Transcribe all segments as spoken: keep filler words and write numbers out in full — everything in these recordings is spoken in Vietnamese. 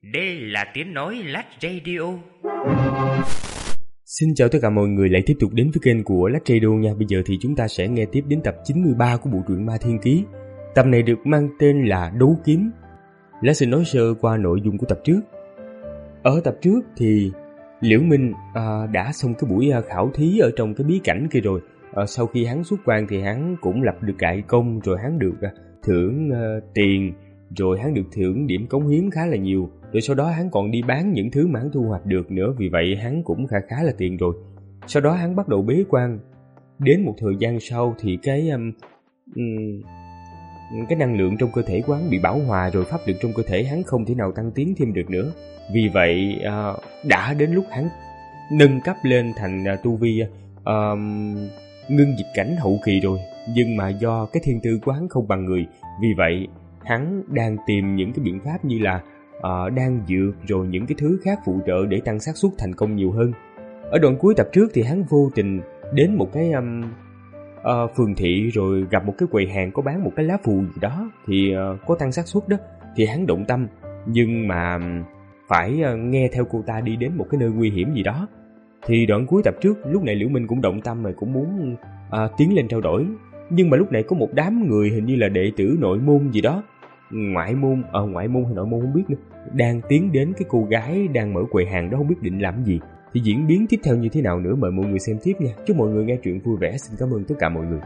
Đây là tiếng nói Lách Radio. Xin chào tất cả mọi người lại tiếp tục đến với kênh của Lách Radio nha. Bây giờ thì chúng ta sẽ nghe tiếp đến tập chín mươi ba của bộ truyện Ma Thiên Ký. Tập này được mang tên là Đấu Kiếm. Lách xin nói sơ qua nội dung của tập trước. Ở tập trước thì Liễu Minh à, đã xong cái buổi khảo thí ở trong cái bí cảnh kia rồi. À, sau khi hắn xuất quan thì hắn cũng lập được đại công, rồi hắn được à, thưởng à, tiền, rồi hắn được thưởng điểm cống hiến khá là nhiều. Rồi sau đó hắn còn đi bán những thứ mà hắn thu hoạch được nữa, vì vậy hắn cũng khá khá là tiền rồi. Sau đó hắn bắt đầu bế quan. Đến một thời gian sau thì cái um, um, cái năng lượng trong cơ thể của hắn bị bão hòa, rồi pháp lực trong cơ thể hắn không thể nào tăng tiến thêm được nữa. Vì vậy uh, đã đến lúc hắn nâng cấp lên thành uh, tu vi uh, ngưng dịch cảnh hậu kỳ rồi. Nhưng mà do cái thiên tư của hắn không bằng người, vì vậy hắn đang tìm những cái biện pháp như là uh, đan dược rồi những cái thứ khác phụ trợ để tăng xác suất thành công nhiều hơn. Ở đoạn cuối tập trước thì hắn vô tình đến một cái um, uh, phường thị, rồi gặp một cái quầy hàng có bán một cái lá phù gì đó thì uh, có tăng xác suất đó, thì hắn động tâm, nhưng mà phải uh, nghe theo cô ta đi đến một cái nơi nguy hiểm gì đó. Thì đoạn cuối tập trước lúc này Liễu Minh cũng động tâm rồi, cũng muốn uh, tiến lên trao đổi. Nhưng mà lúc này có một đám người hình như là đệ tử nội môn gì đó, ngoại môn, ờ ngoại môn hay nội môn không biết nữa, đang tiến đến cái cô gái đang mở quầy hàng đó, không biết định làm gì. Thì diễn biến tiếp theo như thế nào nữa mời mọi người xem tiếp nha. Chúc mọi người nghe truyện vui vẻ. Xin cảm ơn tất cả mọi người.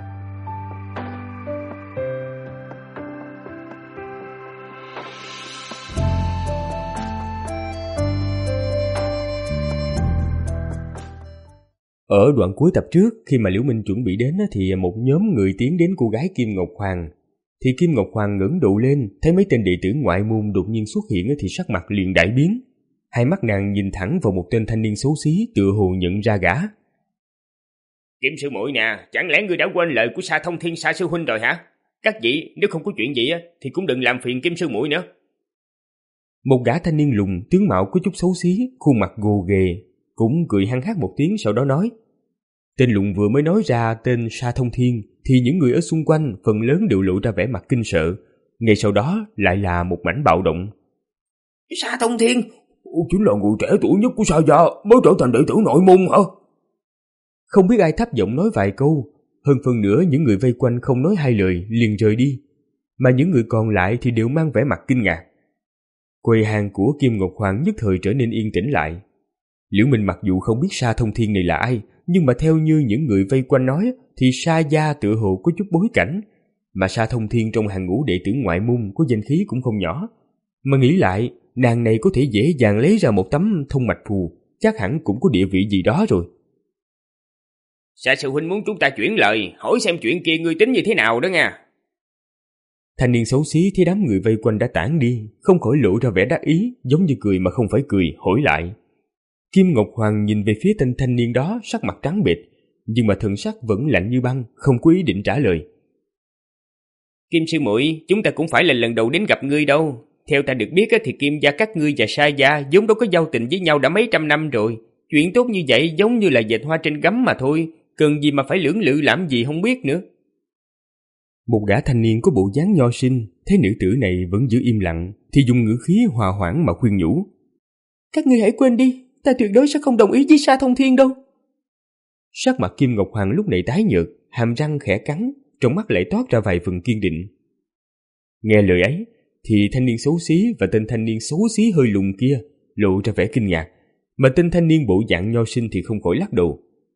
Ở đoạn cuối tập trước, khi mà Liễu Minh chuẩn bị đến thì một nhóm người tiến đến cô gái Kim Ngọc Hoàng. Thì Kim Ngọc Hoàng ngẩng đầu lên, thấy mấy tên đệ tử ngoại môn đột nhiên xuất hiện thì sắc mặt liền đại biến. Hai mắt nàng nhìn thẳng vào một tên thanh niên xấu xí, tựa hồ nhận ra gã. Kim sư muội nè, chẳng lẽ ngươi đã quên lời của Sa Thông Thiên Sa sư huynh rồi hả? Các vị, nếu không có chuyện gì thì cũng đừng làm phiền Kim sư muội nữa. Một gã thanh niên lùn, tướng mạo có chút xấu xí, khuôn mặt gồ ghề, cũng cười hăng hắc một tiếng, sau đó nói. Tên lùn vừa mới nói ra tên Sa Thông Thiên thì những người ở xung quanh phần lớn đều lộ ra vẻ mặt kinh sợ. Ngay sau đó lại là một mảnh bạo động. Sa Thông Thiên chính là người trẻ tuổi nhất của Sa gia, mới trở thành đệ tử nội môn hả? Không biết ai thấp giọng nói vài câu. Hơn phần nữa những người vây quanh không nói hai lời liền rời đi, mà những người còn lại thì đều mang vẻ mặt kinh ngạc. Quầy hàng của Kim Ngọc Hoàng nhất thời trở nên yên tĩnh lại. Liễu Minh mặc dù không biết Sa Thông Thiên này là ai, nhưng mà theo như những người vây quanh nói thì Sa gia tựa hồ có chút bối cảnh, mà Sa Thông Thiên trong hàng ngũ đệ tử ngoại môn có danh khí cũng không nhỏ. Mà nghĩ lại, nàng này có thể dễ dàng lấy ra một tấm thông mạch phù, chắc hẳn cũng có địa vị gì đó rồi. Sa sư huynh muốn chúng ta chuyển lời, hỏi xem chuyện kia ngươi tính như thế nào đó nha. Thanh niên xấu xí thấy đám người vây quanh đã tản đi, không khỏi lộ ra vẻ đắc ý, giống như cười mà không phải cười, hỏi lại. Kim Ngọc Hoàng nhìn về phía tên thanh niên đó, sắc mặt trắng bệch, nhưng mà thần sắc vẫn lạnh như băng, không có ý định trả lời. Kim sư muội, chúng ta cũng phải là lần đầu đến gặp ngươi đâu. Theo ta được biết thì Kim gia các ngươi và Sa gia vốn đâu có giao tình với nhau đã mấy trăm năm rồi. Chuyện tốt như vậy giống như là dệt hoa trên gấm mà thôi, cần gì mà phải lưỡng lự làm gì không biết nữa. Một gã thanh niên có bộ dáng nho sinh thấy nữ tử này vẫn giữ im lặng thì dùng ngữ khí hòa hoãn mà khuyên nhủ. Các ngươi hãy quên đi, ta tuyệt đối sẽ không đồng ý với Sa Thông Thiên đâu. Sắc mặt Kim Ngọc Hoàng lúc này tái nhợt, hàm răng khẽ cắn, trong mắt lại toát ra vài phần kiên định. Nghe lời ấy thì thanh niên xấu xí và tên thanh niên xấu xí hơi lùn kia lộ ra vẻ kinh ngạc, mà tên thanh niên bộ dạng nho sinh thì không khỏi lắc đầu.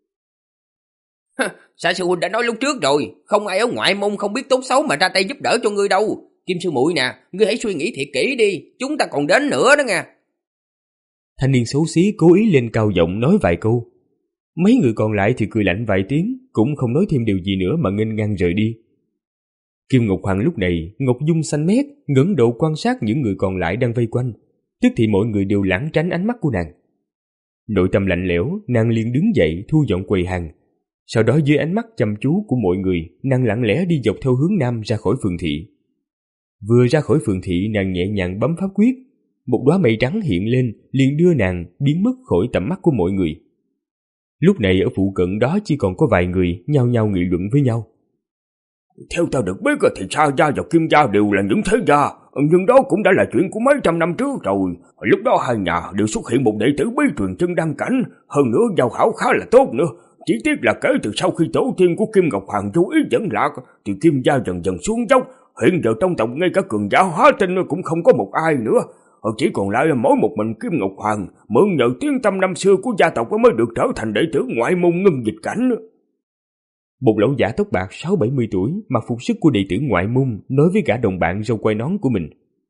Sa sư huynh đã nói lúc trước rồi, không ai ở ngoại môn không biết tốt xấu mà ra tay giúp đỡ cho ngươi đâu. Kim sư muội nè, ngươi hãy suy nghĩ thiệt kỹ đi, chúng ta còn đến nữa đó nha. Thanh niên xấu xí cố ý lên cao giọng nói vài câu. Mấy người còn lại thì cười lạnh vài tiếng, cũng không nói thêm điều gì nữa mà nghênh ngang rời đi. Kim Ngọc Hoàng lúc này ngọc dung xanh mét, ngẩng đầu quan sát những người còn lại đang vây quanh, tức thì mọi người đều lảng tránh ánh mắt của nàng. Nội tâm lạnh lẽo, nàng liền đứng dậy thu dọn quầy hàng. Sau đó dưới ánh mắt chăm chú của mọi người, nàng lặng lẽ đi dọc theo hướng nam ra khỏi phường thị. Vừa ra khỏi phường thị, nàng nhẹ nhàng bấm pháp quyết, một đóa mây trắng hiện lên, liền đưa nàng biến mất khỏi tầm mắt của mọi người. Lúc này ở phụ cận đó chỉ còn có vài người nhao nhao nghị luận với nhau. Theo ta được biết thì Sa gia và Kim gia đều là những thế gia, nhưng đó cũng đã là chuyện của mấy trăm năm trước rồi. Lúc đó hai nhà đều xuất hiện một đệ tử bí truyền chân đăng cảnh, hơn nữa giao hảo khá là tốt nữa. Chỉ tiếc là kể từ sau khi tổ tiên của Kim Ngọc Hoàng vô ý dẫn lạc thì Kim gia dần dần xuống dốc. Hiện giờ trong tộc ngay cả cường giả hóa tinh cũng không có một ai nữa, chỉ còn lại là mỗi một mình Kim Ngọc Hoàng mượn nhờ tiếng tăm năm xưa của gia tộc mới được trở thành đệ tử ngoại môn ngưng dịch cảnh. Một lão giả tóc bạc sáu bảy mươi tuổi, mặc phục sức của đệ tử ngoại môn, nói với gã đồng bạn râu quai nón của mình.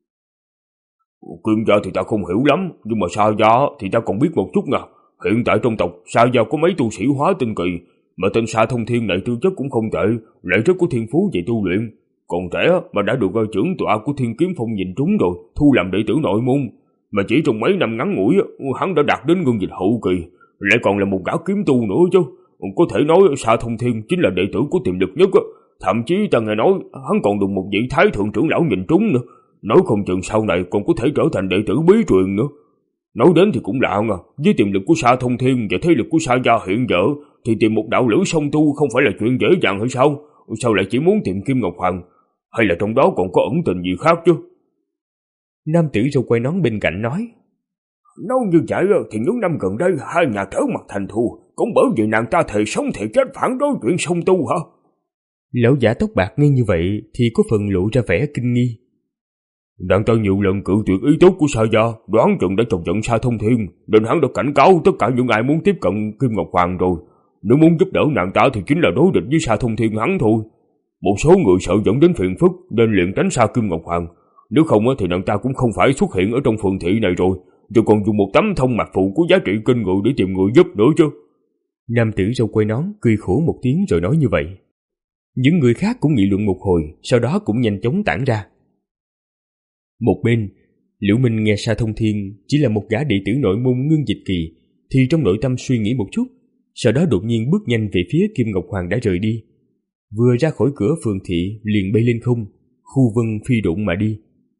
Kim gia thì ta không hiểu lắm, nhưng mà Sa gia thì ta còn biết một chút nha. Hiện tại trong tộc Sa gia có mấy tu sĩ hóa tinh kỳ, mà tên Sa Thông Thiên này tư chất cũng không tệ, lại rất có thiên phú về tu luyện. Còn trẻ mà đã được trưởng tọa của Thiên Kiếm Phong nhìn trúng rồi, thu làm đệ tử nội môn. Mà chỉ trong mấy năm ngắn ngủi, hắn đã đạt đến ngưng dịch hậu kỳ, lại còn là một gã kiếm tu nữa chứ. Có thể nói Sa Thông Thiên chính là đệ tử có tiềm lực nhất. Thậm chí ta nghe nói hắn còn được một vị thái thượng trưởng lão nhìn trúng nữa. Nói không chừng sau này còn có thể trở thành đệ tử bí truyền nữa. Nói đến thì cũng lạ nha, với tiềm lực của Sa Thông Thiên và thế lực của Sa gia hiện giờ thì tìm một đạo lữ song tu không phải là chuyện dễ dàng hay sao? Sao lại chỉ muốn tìm Kim Ngọc Hoàng? Hay là trong đó còn có ẩn tình gì khác chứ? Nam tử râu quai nón bên cạnh nói. Nói như vậy thì những năm gần đây hai nhà trở mặt thành thù, cũng bởi vì nàng ta thề sống thề chết phản đối chuyện song tu hả? Lão giả tóc bạc nghe như vậy thì có phần lộ ra vẻ kinh nghi. Nàng ta nhiều lần cự tuyệt ý tốt của Sa gia, đoán chừng đã chọc giận Sa Thông Thiên, nên hắn đã cảnh cáo tất cả những ai muốn tiếp cận Kim Ngọc Hoàng rồi. Nếu muốn giúp đỡ nàng ta thì chính là đối địch với Sa Thông Thiên hắn thôi. Một số người sợ dẫn đến phiền phức nên liền tránh xa Kim Ngọc Hoàng. Nếu không thì nàng ta cũng không phải xuất hiện ở trong phường thị này rồi, rồi còn dùng một tấm thông mạch phù có giá trị kinh người để tìm người giúp nữa chứ. Nam tử râu quai nón cười khổ một tiếng rồi nói như vậy. Những người khác cũng nghị luận một hồi, sau đó cũng nhanh chóng tản ra. Một bên, Liễu Minh nghe Sa Thông Thiên chỉ là một gã đệ tử nội môn ngưng dịch kỳ, thì trong nội tâm suy nghĩ một chút, sau đó đột nhiên bước nhanh về phía Kim Ngọc Hoàng đã rời đi. Vừa ra khỏi cửa phường thị liền bay lên không, khu vân phi độn mà đi.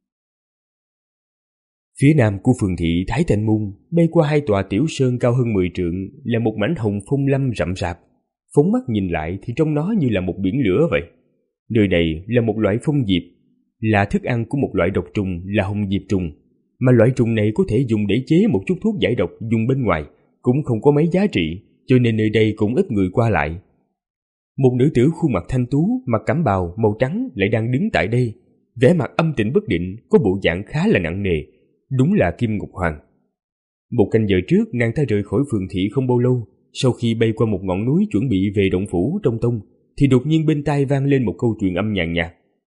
Phía nam của phường thị Thái Thanh Môn, bay qua hai tòa tiểu sơn cao hơn mười trượng là một mảnh hồng phong lâm rậm rạp. Phóng mắt nhìn lại thì trong nó như là một biển lửa vậy. Nơi này là một loại phong diệp, là thức ăn của một loại độc trùng là hồng diệp trùng, mà loại trùng này có thể dùng để chế một chút thuốc giải độc dùng bên ngoài, cũng không có mấy giá trị, cho nên nơi đây cũng ít người qua lại. Một nữ tử khuôn mặt thanh tú, mặc cẩm bào màu trắng lại đang đứng tại đây, vẻ mặt âm tĩnh bất định, có bộ dạng khá là nặng nề, đúng là Kim Ngọc Hoàng. Một canh giờ trước nàng ta rời khỏi phường thị không bao lâu, sau khi bay qua một ngọn núi chuẩn bị về động phủ trong tông, thì đột nhiên bên tai vang lên một câu truyền âm nhàn nhạt.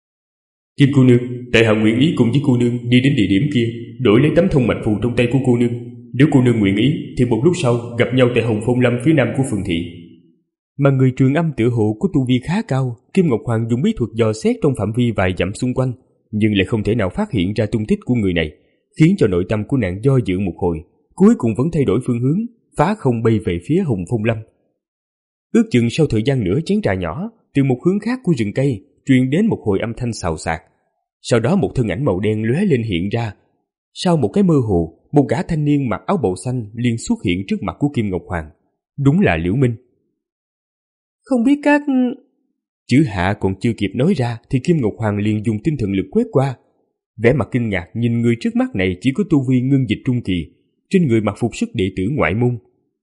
Kim cô nương, tại hạ nguyện ý cùng với cô nương đi đến địa điểm kia, đổi lấy tấm thông mạch phù trong tay của cô nương. Nếu cô nương nguyện ý, thì một lúc sau gặp nhau tại Hồng Phong Lâm phía nam của phường thị. Mà người truyền âm tựa hồ có tu vi khá cao, Kim Ngọc Hoàng dùng bí thuật dò xét trong phạm vi vài dặm xung quanh, nhưng lại không thể nào phát hiện ra tung tích của người này, khiến cho nội tâm của nàng do dự một hồi, cuối cùng vẫn thay đổi phương hướng, phá không bay về phía Hồng Phong Lâm. Ước chừng sau thời gian nửa chén trà nhỏ, từ một hướng khác của rừng cây truyền đến một hồi âm thanh xào xạc. Sau đó một thân ảnh màu đen lóe lên hiện ra. Sau một cái mơ hồ, một gã thanh niên mặc áo bào xanh liền xuất hiện trước mặt của Kim Ngọc Hoàng. Đúng là Liễu Minh. Không biết các... Chữ hạ còn chưa kịp nói ra thì Kim Ngọc Hoàng liền dùng tinh thần lực quét qua. Vẻ mặt kinh ngạc nhìn người trước mắt này chỉ có tu vi ngưng dịch trung kỳ, trên người mặc phục sức đệ tử ngoại môn.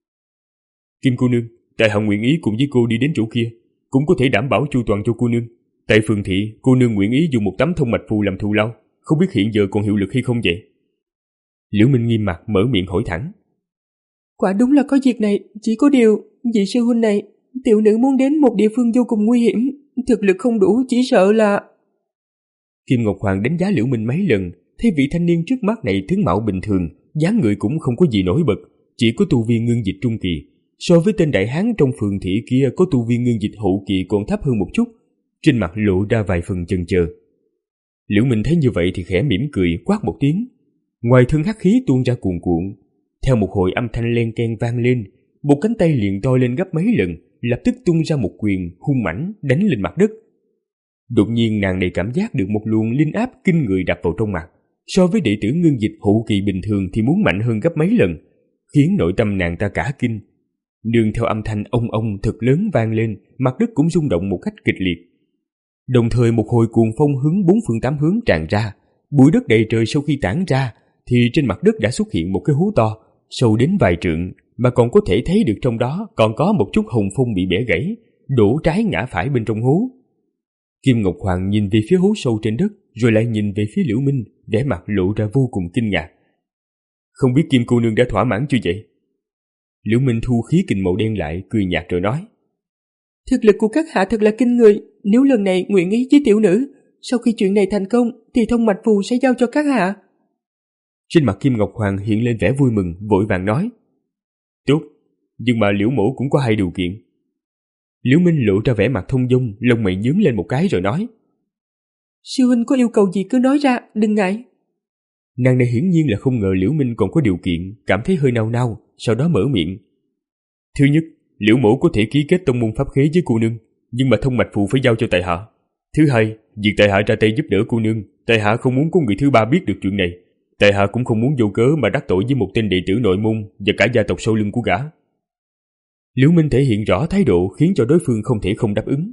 Kim cô nương, tại hạ nguyện ý cùng với cô đi đến chỗ kia, cũng có thể đảm bảo chu toàn cho cô nương. Tại phường thị, cô nương nguyện ý dùng một tấm thông mạch phù làm thù lao, không biết hiện giờ còn hiệu lực hay không vậy? Liễu Minh nghiêm mặt mở miệng hỏi thẳng. Quả đúng là có việc này, chỉ có điều, vị sư huynh này, tiểu nữ muốn đến một địa phương vô cùng nguy hiểm, thực lực không đủ, chỉ sợ là... Kim Ngọc Hoàng đánh giá Liễu Minh mấy lần, thấy vị thanh niên trước mắt này tướng mạo bình thường, dáng người cũng không có gì nổi bật, chỉ có tu vi ngưng dịch trung kỳ. So với tên đại hán trong phường thị kia có tu vi ngưng dịch hậu kỳ còn thấp hơn một chút, trên mặt lộ ra vài phần chần chờ. Liễu Minh thấy như vậy thì khẽ mỉm cười quát một tiếng, ngoài thân hắc khí tuôn ra cuồn cuộn. Theo một hồi âm thanh len keng vang lên, một cánh tay liền to lên gấp mấy lần, lập tức tung ra một quyền hung mãnh đánh lên mặt đất. Đột nhiên nàng này cảm giác được một luồng linh áp kinh người đập vào trong mặt, so với đệ tử ngưng dịch hậu kỳ bình thường thì muốn mạnh hơn gấp mấy lần, khiến nội tâm nàng ta cả kinh. Nương theo âm thanh ông ông thật lớn vang lên, mặt đất cũng rung động một cách kịch liệt. Đồng thời một hồi cuồng phong hướng bốn phương tám hướng tràn ra, bụi đất đầy trời sau khi tản ra thì trên mặt đất đã xuất hiện một cái hố to, sâu đến vài trượng, mà còn có thể thấy được trong đó còn có một chút hồng phong bị bẻ gãy, đổ trái ngã phải bên trong hố. Kim Ngọc Hoàng nhìn về phía hố sâu trên đất, rồi lại nhìn về phía Liễu Minh, vẻ mặt lộ ra vô cùng kinh ngạc. Không biết Kim cô nương đã thỏa mãn chưa vậy? Liễu Minh thu khí kình màu đen lại, cười nhạt rồi nói. Thực lực của các hạ thật là kinh người, nếu lần này nguyện ý với tiểu nữ, sau khi chuyện này thành công thì thông mạch phù sẽ giao cho các hạ. Trên mặt Kim Ngọc Hoàng hiện lên vẻ vui mừng, vội vàng nói. Tốt, nhưng mà Liễu mổ cũng có hai điều kiện. Liễu Minh lộ ra vẻ mặt thông dong, lông mày nhướng lên một cái rồi nói. Sư huynh có yêu cầu gì cứ nói ra, đừng ngại. Nàng này hiển nhiên là không ngờ Liễu Minh còn có điều kiện, cảm thấy hơi nao nao, sau đó mở miệng. Thứ nhất, Liễu mổ có thể ký kết tông môn pháp khế với cô nương, nhưng mà thông mạch phù phải giao cho tại hạ. Thứ hai, việc tại hạ ra tay giúp đỡ cô nương, tại hạ không muốn có người thứ ba biết được chuyện này. Tại hạ cũng không muốn vô cớ mà đắc tội với một tên đệ tử nội môn và cả gia tộc sau lưng của gã. Liễu Minh thể hiện rõ thái độ khiến cho đối phương không thể không đáp ứng.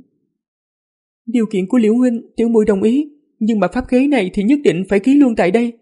Điều kiện của Liễu huynh, tiểu muội đồng ý, nhưng mà pháp khế này thì nhất định phải ký luôn tại đây.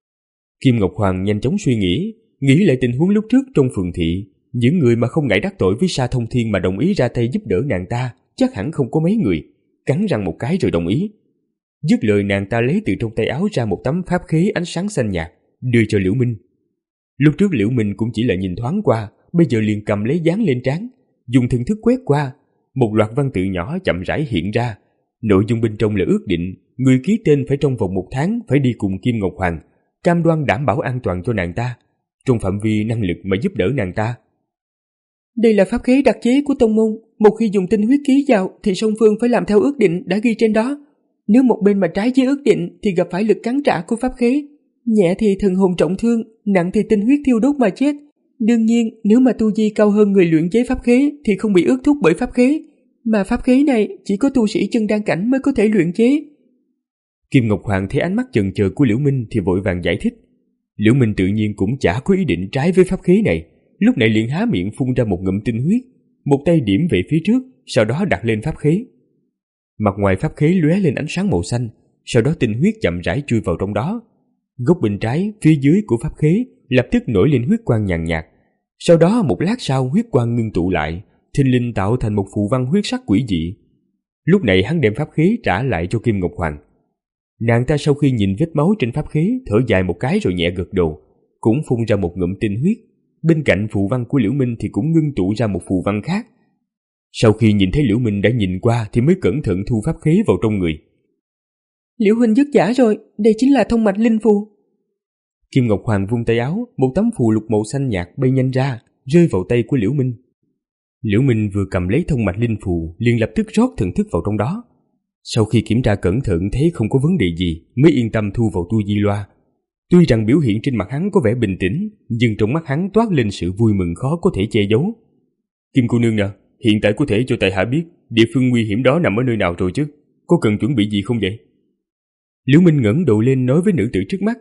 Kim Ngọc Hoàng nhanh chóng suy nghĩ, nghĩ lại tình huống lúc trước trong phường thị, những người mà không ngại đắc tội với Sa Thông Thiên mà đồng ý ra tay giúp đỡ nàng ta, chắc hẳn không có mấy người, cắn răng một cái rồi đồng ý. Dứt lời, nàng ta lấy từ trong tay áo ra một tấm pháp khế ánh sáng xanh nhạt, đưa cho Liễu Minh. Lúc trước Liễu Minh cũng chỉ là nhìn thoáng qua, bây giờ liền cầm lấy dán lên trán, dùng thần thức quét qua, một loạt văn tự nhỏ chậm rãi hiện ra. Nội dung bên trong là ước định, người ký tên phải trong vòng một tháng phải đi cùng Kim Ngọc Hoàng, cam đoan đảm bảo an toàn cho nàng ta, trong phạm vi năng lực mà giúp đỡ nàng ta. Đây là pháp khế đặc chế của tông môn, một khi dùng tinh huyết ký vào thì song phương phải làm theo ước định đã ghi trên đó. Nếu một bên mà trái với ước định thì gặp phải lực cắn trả của pháp khế. Nhẹ thì thần hồn trọng thương, nặng thì tinh huyết thiêu đốt mà chết. Đương nhiên, nếu mà tu vi cao hơn người luyện chế pháp khế thì không bị ước thúc bởi pháp khế. Mà pháp khế này chỉ có tu sĩ chân đan cảnh mới có thể luyện chế. Kim Ngọc Hoàng thấy ánh mắt chần chờ của Liễu Minh thì vội vàng giải thích. Liễu Minh tự nhiên cũng chả có ý định trái với pháp khế này, lúc này liền há miệng phun ra một ngụm tinh huyết, một tay điểm về phía trước, sau đó đặt lên pháp khế. Mặt ngoài pháp khế lóe lên ánh sáng màu xanh, sau đó tinh huyết chậm rãi chui vào trong đó. Góc bên trái, phía dưới của pháp khế lập tức nổi lên huyết quang nhàn nhạt. Sau đó một lát sau huyết quang ngưng tụ lại, thình lình tạo thành một phù văn huyết sắc quỷ dị. Lúc này hắn đem pháp khế trả lại cho Kim Ngọc Hoàng. Nàng ta sau khi nhìn vết máu trên pháp khế, thở dài một cái rồi nhẹ gật đầu, cũng phun ra một ngụm tinh huyết. Bên cạnh phù văn của Liễu Minh thì cũng ngưng tụ ra một phù văn khác. Sau khi nhìn thấy Liễu Minh đã nhìn qua thì mới cẩn thận thu pháp khế vào trong người. Liễu huynh dứt giả rồi, đây chính là thông mạch linh phù. Kim Ngọc Hoàng vung tay áo, một tấm phù lục màu xanh nhạt bay nhanh ra, rơi vào tay của Liễu Minh. Liễu Minh vừa cầm lấy thông mạch linh phù, liền lập tức rót thần thức vào trong đó. Sau khi kiểm tra cẩn thận thấy không có vấn đề gì, mới yên tâm thu vào tu di loa. Tuy rằng biểu hiện trên mặt hắn có vẻ bình tĩnh, nhưng trong mắt hắn toát lên sự vui mừng khó có thể che giấu. Kim cô nương nè, hiện tại có thể cho tại hạ biết địa phương nguy hiểm đó nằm ở nơi nào rồi chứ? Có cần chuẩn bị gì không vậy? Liễu Minh ngẩng đầu lên nói với nữ tử trước mắt.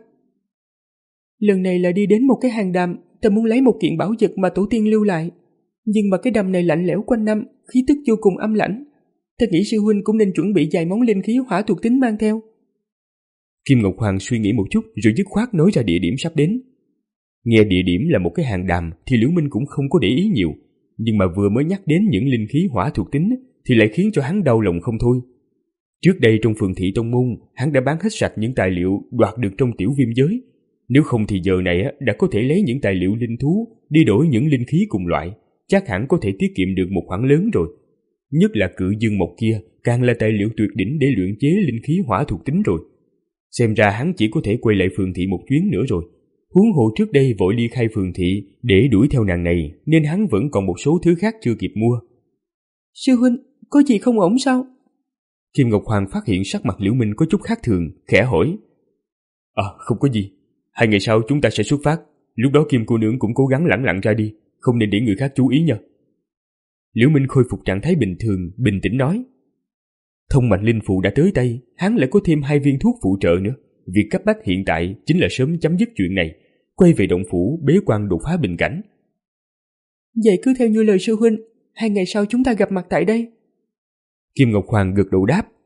Lần này là đi đến một cái hang đàm, ta muốn lấy một kiện bảo vật mà tổ tiên lưu lại. Nhưng mà cái đầm này lạnh lẽo quanh năm, khí tức vô cùng âm lãnh. Ta nghĩ sư huynh cũng nên chuẩn bị vài món linh khí hỏa thuộc tính mang theo. Kim Ngọc Hoàng suy nghĩ một chút rồi dứt khoát nói ra địa điểm sắp đến. Nghe địa điểm là một cái hang đàm thì Liễu Minh cũng không có để ý nhiều, nhưng mà vừa mới nhắc đến những linh khí hỏa thuộc tính thì lại khiến cho hắn đau lòng không thôi. Trước đây trong phường thị tông môn, hắn đã bán hết sạch những tài liệu đoạt được trong tiểu viêm giới. Nếu không thì giờ này đã có thể lấy những tài liệu linh thú đi đổi những linh khí cùng loại, chắc hẳn có thể tiết kiệm được một khoản lớn rồi. Nhất là cự dương mộc kia càng là tài liệu tuyệt đỉnh để luyện chế linh khí hỏa thuộc tính rồi. Xem ra hắn chỉ có thể quay lại phường thị một chuyến nữa rồi. Huống hồ trước đây vội ly khai phường thị để đuổi theo nàng này, nên hắn vẫn còn một số thứ khác chưa kịp mua. Sư huynh, có gì không ổn sao? Kim Ngọc Hoàng phát hiện sắc mặt Liễu Minh có chút khác thường, khẽ hỏi. À, không có gì. Hai ngày sau chúng ta sẽ xuất phát. Lúc đó Kim cô nương cũng cố gắng lẳng lặng ra đi, không nên để người khác chú ý nha. Liễu Minh khôi phục trạng thái bình thường, bình tĩnh nói. Thông mạch linh phù đã tới tay, hắn lại có thêm hai viên thuốc phụ trợ nữa. Việc cấp bách hiện tại chính là sớm chấm dứt chuyện này, quay về động phủ bế quan đột phá bình cảnh. Vậy cứ theo như lời sư huynh, hai ngày sau chúng ta gặp mặt tại đây. Kim Ngọc Hoàng gật đầu đáp,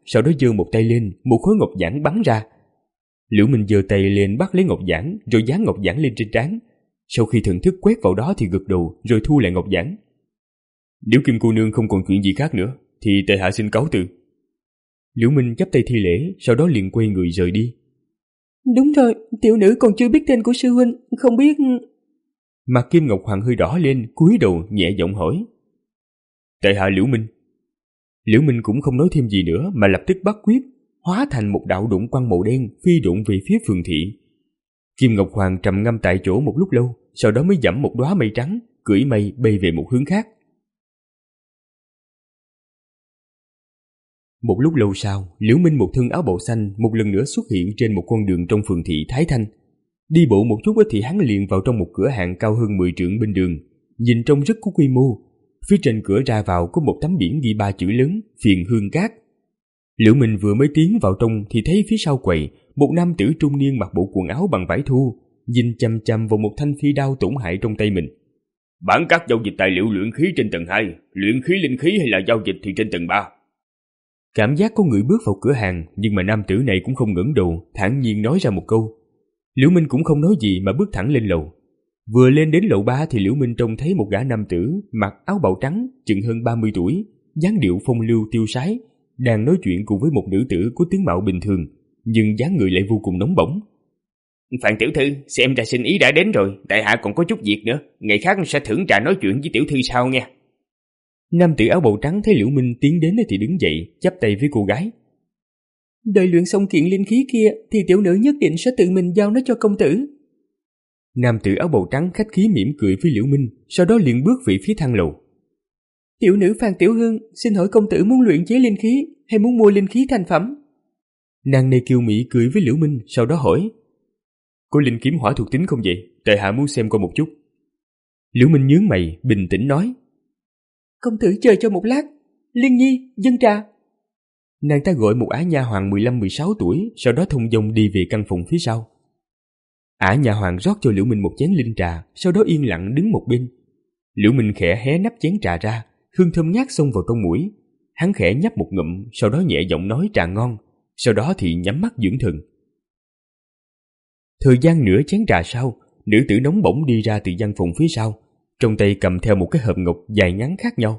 sau đó giơ một tay lên, một khối ngọc giản bắn ra. Liễu Minh giơ tay lên bắt lấy ngọc giản, rồi dán ngọc giản lên trên trán. Sau khi thần thức quét vào đó thì gật đầu, rồi thu lại ngọc giản. Nếu Kim cô nương không còn chuyện gì khác nữa, thì tại hạ xin cáo từ. Liễu Minh chắp tay thi lễ, sau đó liền quay người rời đi. Đúng rồi, tiểu nữ còn chưa biết tên của sư huynh, không biết... Mặt Kim Ngọc Hoàng hơi đỏ lên, cúi đầu nhẹ giọng hỏi. Tại hạ Liễu Minh. Liễu Minh cũng không nói thêm gì nữa mà lập tức bắt quyết, hóa thành một đạo đụng quang màu đen phi đụng về phía phường thị. Kim Ngọc Hoàng trầm ngâm tại chỗ một lúc lâu, sau đó mới giẫm một đóa mây trắng, cưỡi mây bay về một hướng khác. Một lúc lâu sau, Liễu Minh một thân áo bào xanh một lần nữa xuất hiện trên một con đường trong phường thị Thái Thanh. Đi bộ một chút thì hắn liền vào trong một cửa hàng cao hơn mười trượng bên đường, nhìn trông rất có quy mô. Phía trên cửa ra vào có một tấm biển ghi ba chữ lớn Phiền Hương Cát. Liễu Minh vừa mới tiến vào trong thì thấy phía sau quầy một nam tử trung niên mặc bộ quần áo bằng vải thô, nhìn chằm chằm vào một thanh phi đao tổn hại trong tay mình. Bán các giao dịch tài liệu luyện khí trên tầng hai, luyện khí linh khí hay là giao dịch thì trên tầng ba. Cảm giác có người bước vào cửa hàng, nhưng mà nam tử này cũng không ngẩng đầu, thản nhiên nói ra một câu. Liễu Minh cũng không nói gì mà bước thẳng lên lầu. Vừa lên đến lầu ba thì Liễu Minh trông thấy một gã nam tử mặc áo bào trắng, chừng hơn ba mươi tuổi, dáng điệu phong lưu tiêu sái, đang nói chuyện cùng với một nữ tử có tướng mạo bình thường, nhưng dáng người lại vô cùng nóng bỏng. Phan tiểu thư, xem ra sinh ý đã đến rồi, tại hạ còn có chút việc nữa, ngày khác sẽ thưởng trà nói chuyện với tiểu thư sau nha. Nam tử áo bào trắng thấy Liễu Minh tiến đến thì đứng dậy, chắp tay với cô gái. Đợi luyện xong kiện linh khí kia thì tiểu nữ nhất định sẽ tự mình giao nó cho công tử. Nam tử áo bào trắng khách khí mỉm cười với Liễu Minh, sau đó liền bước về phía thang lầu. Tiểu nữ Phan Tiểu Hương, xin hỏi công tử muốn luyện chế linh khí hay muốn mua linh khí thành phẩm? Nàng này kiều mỹ cười với Liễu Minh, sau đó hỏi. Có linh kiếm hỏa thuộc tính không vậy? Tại hạ muốn xem coi một chút. Liễu Minh nhướng mày, bình tĩnh nói. Công tử chờ cho một lát. Liên Nhi, dâng trà. Nàng ta gọi một ả nha hoàn mười lăm mười sáu tuổi, sau đó thông dong đi về căn phòng phía sau. Ả nha hoàn rót cho Liễu Minh một chén linh trà, sau đó yên lặng đứng một bên. Liễu Minh khẽ hé nắp chén trà ra, hương thơm ngát xông vào trong mũi. Hắn khẽ nhấp một ngụm, sau đó nhẹ giọng nói trà ngon, sau đó thì nhắm mắt dưỡng thần. Thời gian nửa chén trà sau, nữ tử nóng bỏng đi ra từ gian phòng phía sau, trong tay cầm theo một cái hộp ngọc dài ngắn khác nhau.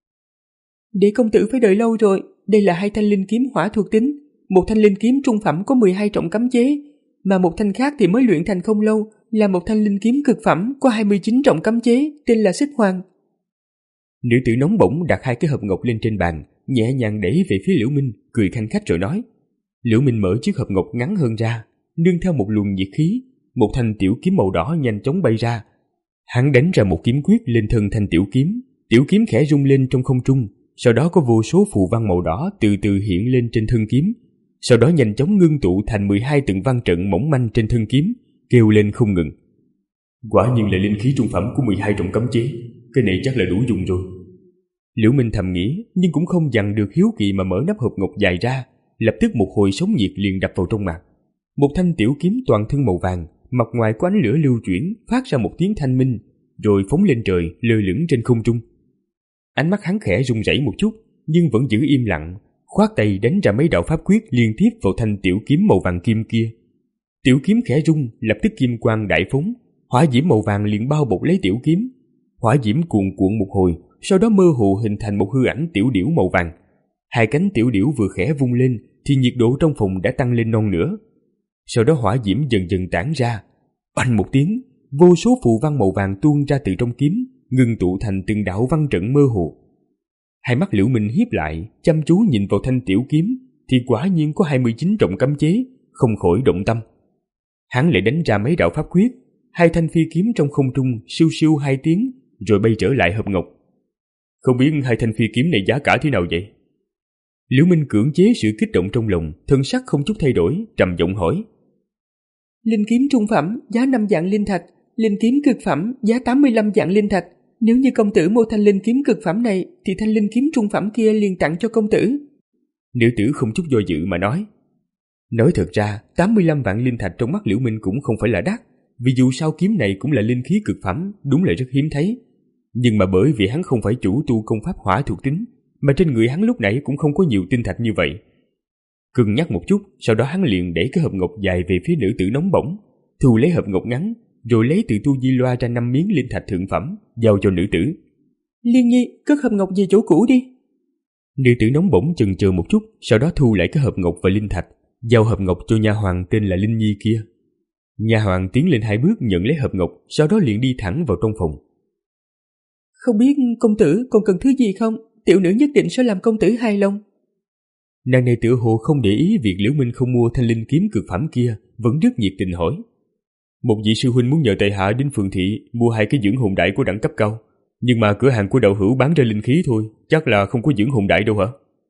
Để công tử phải đợi lâu rồi, đây là hai thanh linh kiếm hỏa thuộc tính, một thanh linh kiếm trung phẩm có mười hai trọng cấm chế, mà một thanh khác thì mới luyện thành không lâu, là một thanh linh kiếm cực phẩm có hai mươi chín trọng cấm chế, tên là Xích Hoàng. Nữ tử nóng bỏng đặt hai cái hộp ngọc lên trên bàn, nhẹ nhàng đẩy về phía Liễu Minh, cười khanh khách rồi nói. Liễu Minh mở chiếc hộp ngọc ngắn hơn ra, nương theo một luồng nhiệt khí, một thanh tiểu kiếm màu đỏ nhanh chóng bay ra. Hắn đánh ra một kiếm quyết lên thân thanh tiểu kiếm, tiểu kiếm khẽ rung lên trong không trung, sau đó có vô số phù văn màu đỏ từ từ hiện lên trên thân kiếm, sau đó nhanh chóng ngưng tụ thành mười hai từng văn trận mỏng manh trên thân kiếm, kêu lên không ngừng. Quả nhiên là linh khí trung phẩm của mười hai trọng cấm chế, cái này chắc là đủ dùng rồi. Liễu Minh thầm nghĩ, nhưng cũng không dằn được hiếu kỳ mà mở nắp hộp ngọc dài ra, lập tức một hồi sóng nhiệt liền đập vào trong mặt. Một thanh tiểu kiếm toàn thân màu vàng, mặt ngoài có ánh lửa lưu chuyển, phát ra một tiếng thanh minh, rồi phóng lên trời, lơ lửng trên không trung. Ánh mắt hắn khẽ run rẩy một chút, nhưng vẫn giữ im lặng, khoát tay đánh ra mấy đạo pháp quyết liên tiếp vào thanh tiểu kiếm màu vàng kim kia. Tiểu kiếm khẽ rung, lập tức kim quang đại phóng, hỏa diễm màu vàng liền bao bọc lấy tiểu kiếm. Hỏa diễm cuồn cuộn một hồi, sau đó mơ hồ hình thành một hư ảnh tiểu điểu màu vàng. Hai cánh tiểu điểu vừa khẽ vung lên thì nhiệt độ trong phòng đã tăng lên non nữa. Sau đó hỏa diễm dần dần tản ra, oanh một tiếng, vô số phù văn màu vàng tuôn ra từ trong kiếm, ngưng tụ thành từng đạo văn trận mơ hồ. Hai mắt Liễu Minh híp lại, chăm chú nhìn vào thanh tiểu kiếm, thì quả nhiên có hai mươi chín trọng cấm chế, không khỏi động tâm. Hắn lại đánh ra mấy đạo pháp quyết, hai thanh phi kiếm trong không trung siêu siêu hai tiếng, rồi bay trở lại hộp ngọc. Không biết hai thanh phi kiếm này giá cả thế nào vậy? Liễu Minh cưỡng chế sự kích động trong lòng, thân sắc không chút thay đổi, trầm giọng hỏi. Linh kiếm trung phẩm giá năm vạn linh thạch, linh kiếm cực phẩm giá tám mươi lăm vạn linh thạch. Nếu như công tử mua thanh linh kiếm cực phẩm này thì thanh linh kiếm trung phẩm kia liền tặng cho công tử. Nữ tử không chút do dự mà nói. Nói thật ra, tám mươi lăm vạn linh thạch trong mắt Liễu Minh cũng không phải là đắt, vì dù sao kiếm này cũng là linh khí cực phẩm, đúng là rất hiếm thấy. Nhưng mà bởi vì hắn không phải chủ tu công pháp hỏa thuộc tính, mà trên người hắn lúc nãy cũng không có nhiều tinh thạch như vậy, Cân nhắc một chút, sau đó hắn liền đẩy cái hộp ngọc dài về phía nữ tử nóng bỏng, thu lấy hộp ngọc ngắn, rồi lấy từ tu di loa ra năm miếng linh thạch thượng phẩm, giao cho nữ tử. Liên Nhi, cất hộp ngọc về chỗ cũ đi. Nữ tử nóng bỏng chần chừ một chút, sau đó thu lại cái hộp ngọc và linh thạch, giao hộp ngọc cho nha hoàn tên là Linh Nhi kia. Nha hoàn tiến lên hai bước nhận lấy hộp ngọc, sau đó liền đi thẳng vào trong phòng. Không biết công tử còn cần thứ gì không? Tiểu nữ nhất định sẽ làm công tử hài lòng. Nàng này tựa hồ không để ý việc Liễu Minh không mua thanh linh kiếm cực phẩm kia, vẫn rất nhiệt tình hỏi. Một vị sư huynh muốn nhờ tại hạ đến phường thị mua hai cái dưỡng hồn đại của đẳng cấp cao, nhưng mà cửa hàng của đạo hữu bán ra linh khí thôi, chắc là không có dưỡng hồn đại đâu hả?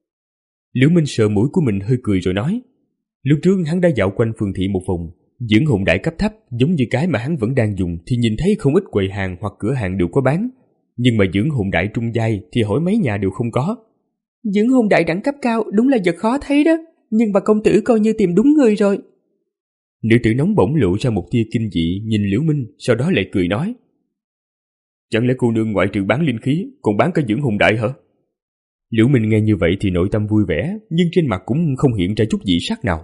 Liễu Minh sợ mũi của mình hơi cười rồi nói. Lúc trước hắn đã dạo quanh phường thị một vòng, dưỡng hồn đại cấp thấp giống như cái mà hắn vẫn đang dùng thì nhìn thấy không ít quầy hàng hoặc cửa hàng đều có bán, nhưng mà dưỡng hồn đại trung giai thì hỏi mấy nhà đều không có. Dưỡng hồn đại đẳng cấp cao đúng là vật khó thấy đó, nhưng mà công tử coi như tìm đúng người rồi. Nữ tử nóng bỗng lộ ra một tia kinh dị nhìn Liễu Minh, sau đó lại cười nói. Chẳng lẽ cô nương ngoại trừ bán linh khí còn bán cả dưỡng hồn đại hả? Liễu Minh nghe như vậy thì nội tâm vui vẻ, nhưng trên mặt cũng không hiện ra chút dị sắc nào.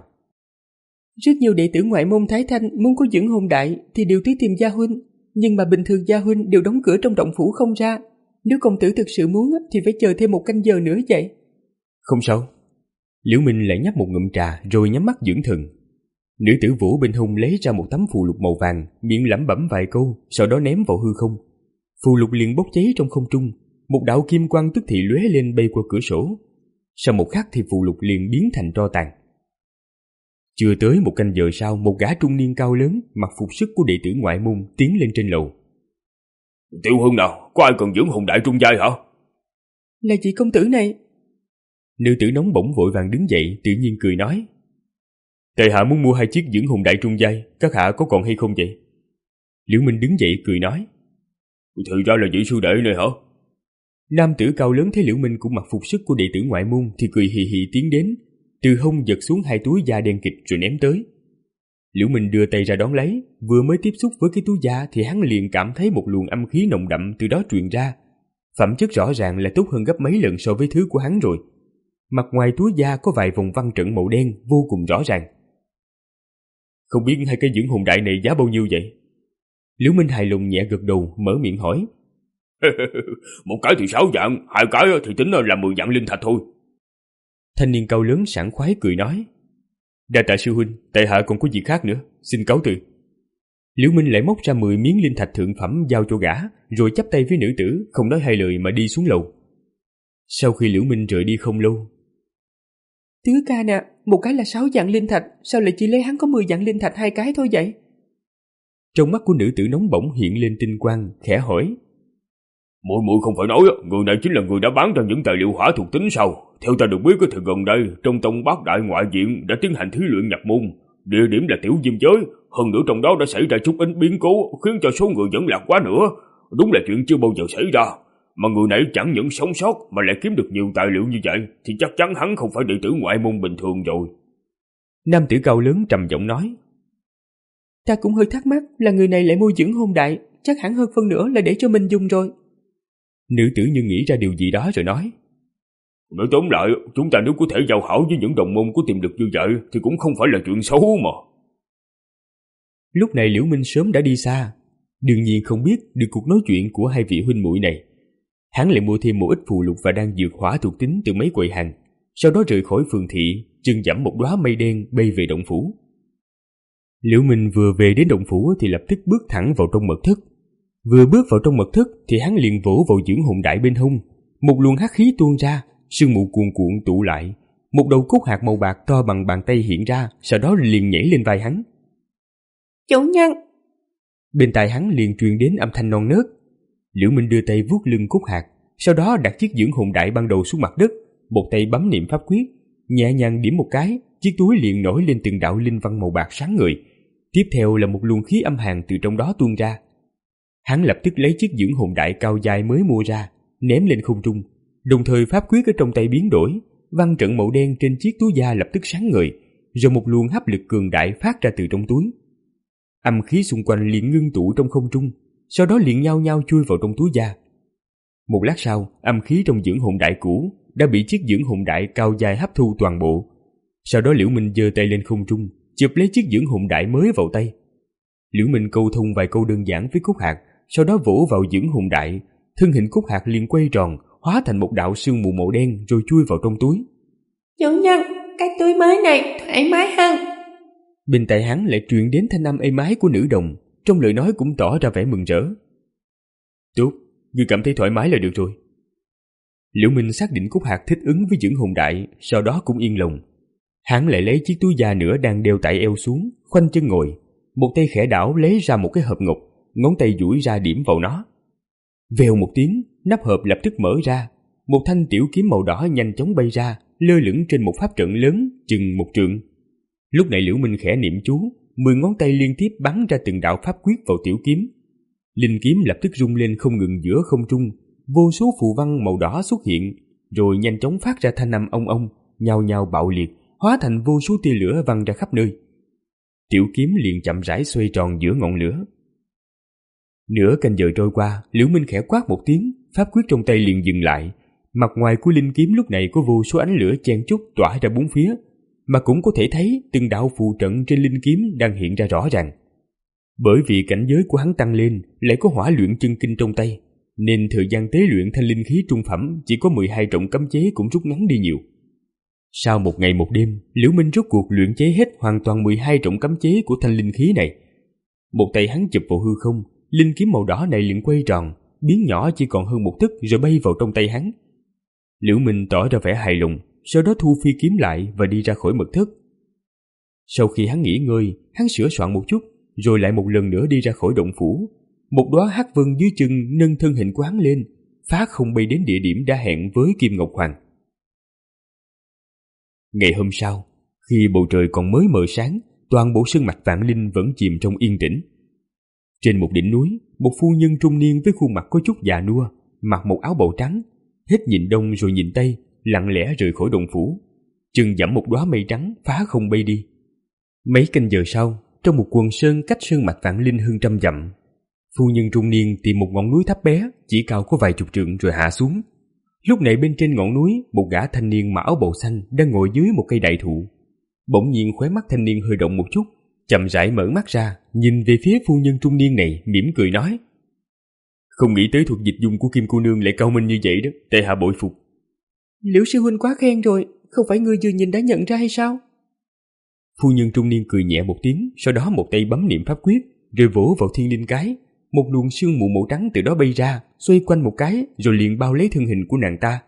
Rất nhiều đệ tử ngoại môn Thái Thanh muốn có dưỡng hồn đại thì đều tới tìm gia huynh, nhưng mà bình thường gia huynh đều đóng cửa trong động phủ không ra. Nếu công tử thực sự muốn thì phải chờ thêm một canh giờ nữa vậy. Không sao. Liễu Minh lại nhấp một ngụm trà rồi nhắm mắt dưỡng thần. Nữ tử vỗ bên hông lấy ra một tấm phù lục màu vàng, miệng lẩm bẩm vài câu, sau đó ném vào hư không. Phù lục liền bốc cháy trong không trung, một đạo kim quang tức thì lóe lên bay qua cửa sổ. Sau một khắc thì phù lục liền biến thành tro tàn. Chưa tới một canh giờ sau, một gã trung niên cao lớn, mặc phục sức của đệ tử ngoại môn tiến lên trên lầu. Tiểu Hương nào, có ai cần dưỡng hồn đại trung giai hả? Là chị công tử này. Nữ tử nóng bỗng vội vàng đứng dậy, tự nhiên cười nói. Tề hạ muốn mua hai chiếc dưỡng hồn đại trung giai, các hạ có còn hay không vậy? Liễu Minh đứng dậy cười nói. Thì ra là vị sư đệ này hả? Nam tử cao lớn thấy Liễu Minh cũng mặc phục sức của đệ tử ngoại môn thì cười hì hì tiến đến, từ hông giật xuống hai túi da đen kịt rồi ném tới. Liễu Minh đưa tay ra đón lấy, vừa mới tiếp xúc với cái túi da thì hắn liền cảm thấy một luồng âm khí nồng đậm từ đó truyền ra. Phẩm chất rõ ràng là tốt hơn gấp mấy lần so với thứ của hắn rồi. Mặt ngoài túi da có vài vòng văn trận màu đen vô cùng rõ ràng. Không biết hai cái dưỡng hồn đại này giá bao nhiêu vậy? Liễu Minh hài lòng nhẹ gật đầu, mở miệng hỏi. Một cái thì sáu vạn, hai cái thì tính là mười vạn linh thạch thôi. Thanh niên cao lớn sảng khoái cười nói. Đa tạ sư huynh, tại hạ còn có gì khác nữa, xin cáo từ. Liễu Minh lại móc ra mười miếng linh thạch thượng phẩm giao cho gã, rồi chắp tay với nữ tử, không nói hai lời mà đi xuống lầu. Sau khi Liễu Minh rời đi không lâu. Tứ ca nè, một cái là sáu vạn linh thạch, sao lại chỉ lấy hắn có mười vạn linh thạch hai cái thôi vậy? Trong mắt của nữ tử nóng bỏng hiện lên tinh quang, khẽ hỏi. Muội muội không phải nói người này chính là người đã bán ra những tài liệu hỏa thuộc tính sao? Theo ta được biết thì gần đây trong tông bát đại ngoại viện đã tiến hành thí luyện nhập môn, địa điểm là tiểu diêm giới, hơn nữa trong đó đã xảy ra chút ít biến cố khiến cho số người vẫn lạc quá nữa. Đúng là chuyện chưa bao giờ xảy ra. Mà người này chẳng những sống sót mà lại kiếm được nhiều tài liệu như vậy thì chắc chắn hắn không phải đệ tử ngoại môn bình thường rồi. Nam tử cao lớn trầm giọng nói. Ta cũng hơi thắc mắc là người này lại mua dưỡng hồn đại, chắc hẳn hơn phân nửa là để cho mình dùng rồi. Nữ tử như nghĩ ra điều gì đó rồi nói. Nói tóm lại, chúng ta nếu có thể giao hảo với những đồng môn có tìm được như vậy thì cũng không phải là chuyện xấu mà. Lúc này Liễu Minh sớm đã đi xa, đương nhiên không biết được cuộc nói chuyện của hai vị huynh muội này. Hắn lại mua thêm một ít phù lục và đan dược hỏa thuộc tính từ mấy quầy hàng, sau đó rời khỏi phường thị, chân dẫm một đóa mây đen bay về động phủ. Liễu Minh vừa về đến động phủ thì lập tức bước thẳng vào trong mật thất. Vừa bước vào trong mật thất thì hắn liền vỗ vào dưỡng hồn đại bên hông, một luồng hắc khí tuôn ra, sương mù cuồn cuộn tụ lại, một đầu cốt hạt màu bạc to bằng bàn tay hiện ra, sau đó liền nhảy lên vai hắn. Chủ nhân! Bên tai hắn liền truyền đến âm thanh non nớt. Liễu Minh đưa tay vuốt lưng cốt hạt, sau đó đặt chiếc dưỡng hồn đại ban đầu xuống mặt đất, một tay bấm niệm pháp quyết, nhẹ nhàng điểm một cái, chiếc túi liền nổi lên từng đạo linh văn màu bạc sáng ngời. Tiếp theo là một luồng khí âm hàn từ trong đó tuôn ra. Hắn lập tức lấy chiếc dưỡng hồn đại cao dài mới mua ra, ném lên không trung, đồng thời pháp quyết ở trong tay biến đổi, văn trận màu đen trên chiếc túi da lập tức sáng ngời, rồi một luồng hấp lực cường đại phát ra từ trong túi. Âm khí xung quanh liền ngưng tụ trong không trung, sau đó liền nhao nhao chui vào trong túi da. Một lát sau, âm khí trong dưỡng hồn đại cũ đã bị chiếc dưỡng hồn đại cao dài hấp thu toàn bộ. Sau đó Liễu Minh giơ tay lên không trung, chụp lấy chiếc dưỡng hồn đại mới vào tay. Liễu Minh câu thông vài câu đơn giản với Cúc Hạc, sau đó vỗ vào dưỡng hồn đại, thân hình Cúc Hạc liền quay tròn, hóa thành một đạo sương mù màu đen rồi chui vào trong túi. Chủ nhân, cái túi mới này thoải mái hơn. Bên tai hắn lại truyền đến thanh âm êm ái của nữ đồng, trong lời nói cũng tỏ ra vẻ mừng rỡ. Tốt, ngươi cảm thấy thoải mái là được rồi. Liễu Minh xác định Cúc Hạc thích ứng với dưỡng hồn đại, sau đó cũng yên lòng. Hắn lại lấy chiếc túi da nữa đang đeo tại eo xuống, khoanh chân ngồi, một tay khẽ đảo lấy ra một cái hộp ngọc, ngón tay duỗi ra điểm vào nó. Vèo một tiếng, nắp hộp lập tức mở ra, một thanh tiểu kiếm màu đỏ nhanh chóng bay ra, lơ lửng trên một pháp trận lớn chừng một trượng. Lúc này Liễu Minh khẽ niệm chú, mười ngón tay liên tiếp bắn ra từng đạo pháp quyết vào tiểu kiếm. Linh kiếm lập tức rung lên không ngừng giữa không trung, vô số phù văn màu đỏ xuất hiện, rồi nhanh chóng phát ra thanh âm ong ong, nhao nhao bạo liệt, hóa thành vô số tia lửa văng ra khắp nơi. Tiểu kiếm liền chậm rãi xoay tròn giữa ngọn lửa. Nửa canh giờ trôi qua, Liễu Minh khẽ quát một tiếng, pháp quyết trong tay liền dừng lại. Mặt ngoài của linh kiếm lúc này có vô số ánh lửa chen chúc tỏa ra bốn phía, mà cũng có thể thấy từng đạo phù trận trên linh kiếm đang hiện ra rõ ràng. Bởi vì cảnh giới của hắn tăng lên, lại có hỏa luyện chân kinh trong tay, nên thời gian tế luyện thanh linh khí trung phẩm chỉ có mười hai trọng cấm chế cũng rút ngắn đi nhiều. Sau một ngày một đêm, Liễu Minh rốt cuộc luyện chế hết hoàn toàn mười hai trọng cấm chế của thanh linh khí này. Một tay hắn chụp vào hư không, linh kiếm màu đỏ này liền quay tròn, biến nhỏ chỉ còn hơn một tấc rồi bay vào trong tay hắn. Liễu Minh tỏ ra vẻ hài lòng, sau đó thu phi kiếm lại và đi ra khỏi mật thất. Sau khi hắn nghỉ ngơi, hắn sửa soạn một chút, rồi lại một lần nữa đi ra khỏi động phủ. Một đóa hắc vân dưới chân nâng thân hình của hắn lên, phá không bay đến địa điểm đã hẹn với Kim Ngọc Hoàng. Ngày hôm sau, khi bầu trời còn mới mờ sáng, toàn bộ sơn mạch Vạn Linh vẫn chìm trong yên tĩnh. Trên một đỉnh núi, một phu nhân trung niên với khuôn mặt có chút già nua, mặc một áo bào trắng, hết nhìn đông rồi nhìn tây, lặng lẽ rời khỏi động phủ, chừng dẫm một đóa mây trắng phá không bay đi. Mấy canh giờ sau, trong một quần sơn cách sơn mạch Vạn Linh hơn trăm dặm, phu nhân trung niên tìm một ngọn núi thấp bé, chỉ cao có vài chục trượng rồi hạ xuống. Lúc này bên trên ngọn núi, một gã thanh niên mặc áo bào xanh đang ngồi dưới một cây đại thụ. Bỗng nhiên khóe mắt thanh niên hơi động một chút, chậm rãi mở mắt ra, nhìn về phía phu nhân trung niên này, mỉm cười nói: Không nghĩ tới thuật dịch dung của Kim cô nương lại cao minh như vậy đó, tại hạ bội phục. Liễu sư huynh quá khen rồi, không phải ngươi vừa nhìn đã nhận ra hay sao? Phu nhân trung niên cười nhẹ một tiếng, sau đó một tay bấm niệm pháp quyết, rồi vỗ vào thiên linh cái. Một luồng sương mù màu trắng từ đó bay ra, xoay quanh một cái, rồi liền bao lấy thân hình của nàng ta.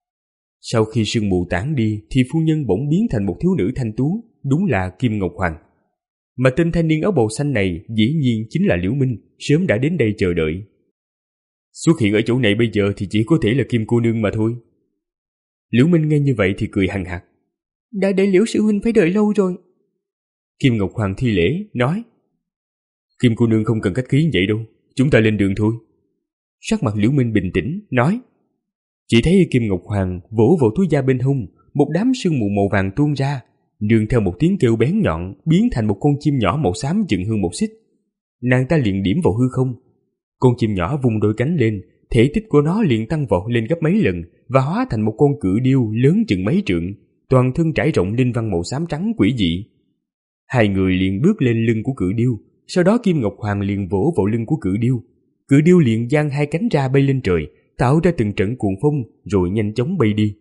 Sau khi sương mù tản đi, thì phu nhân bỗng biến thành một thiếu nữ thanh tú, đúng là Kim Ngọc Hoàng. Mà tên thanh niên áo bào xanh này dĩ nhiên chính là Liễu Minh, sớm đã đến đây chờ đợi. Xuất hiện ở chỗ này bây giờ thì chỉ có thể là Kim cô nương mà thôi. Liễu Minh nghe như vậy thì cười hằng hặc. Đã để Liễu sư huynh phải đợi lâu rồi. Kim Ngọc Hoàng thi lễ, nói: Kim cô nương không cần khách khí vậy đâu, chúng ta lên đường thôi. Sắc mặt Liễu Minh bình tĩnh, nói. Chỉ thấy Kim Ngọc Hoàng vỗ vào túi da bên hông, một đám sương mù màu vàng tuôn ra, nương theo một tiếng kêu bén nhọn, biến thành một con chim nhỏ màu xám chừng hơn một xích. Nàng ta liền điểm vào hư không. Con chim nhỏ vung đôi cánh lên, thể tích của nó liền tăng vọt lên gấp mấy lần và hóa thành một con cự điêu lớn chừng mấy trượng, toàn thân trải rộng linh văn màu xám trắng quỷ dị. Hai người liền bước lên lưng của cự điêu, sau đó Kim Ngọc Hoàng liền vỗ vào lưng của cự điêu. Cự điêu liền giang hai cánh ra bay lên trời, tạo ra từng trận cuồng phong rồi nhanh chóng bay đi.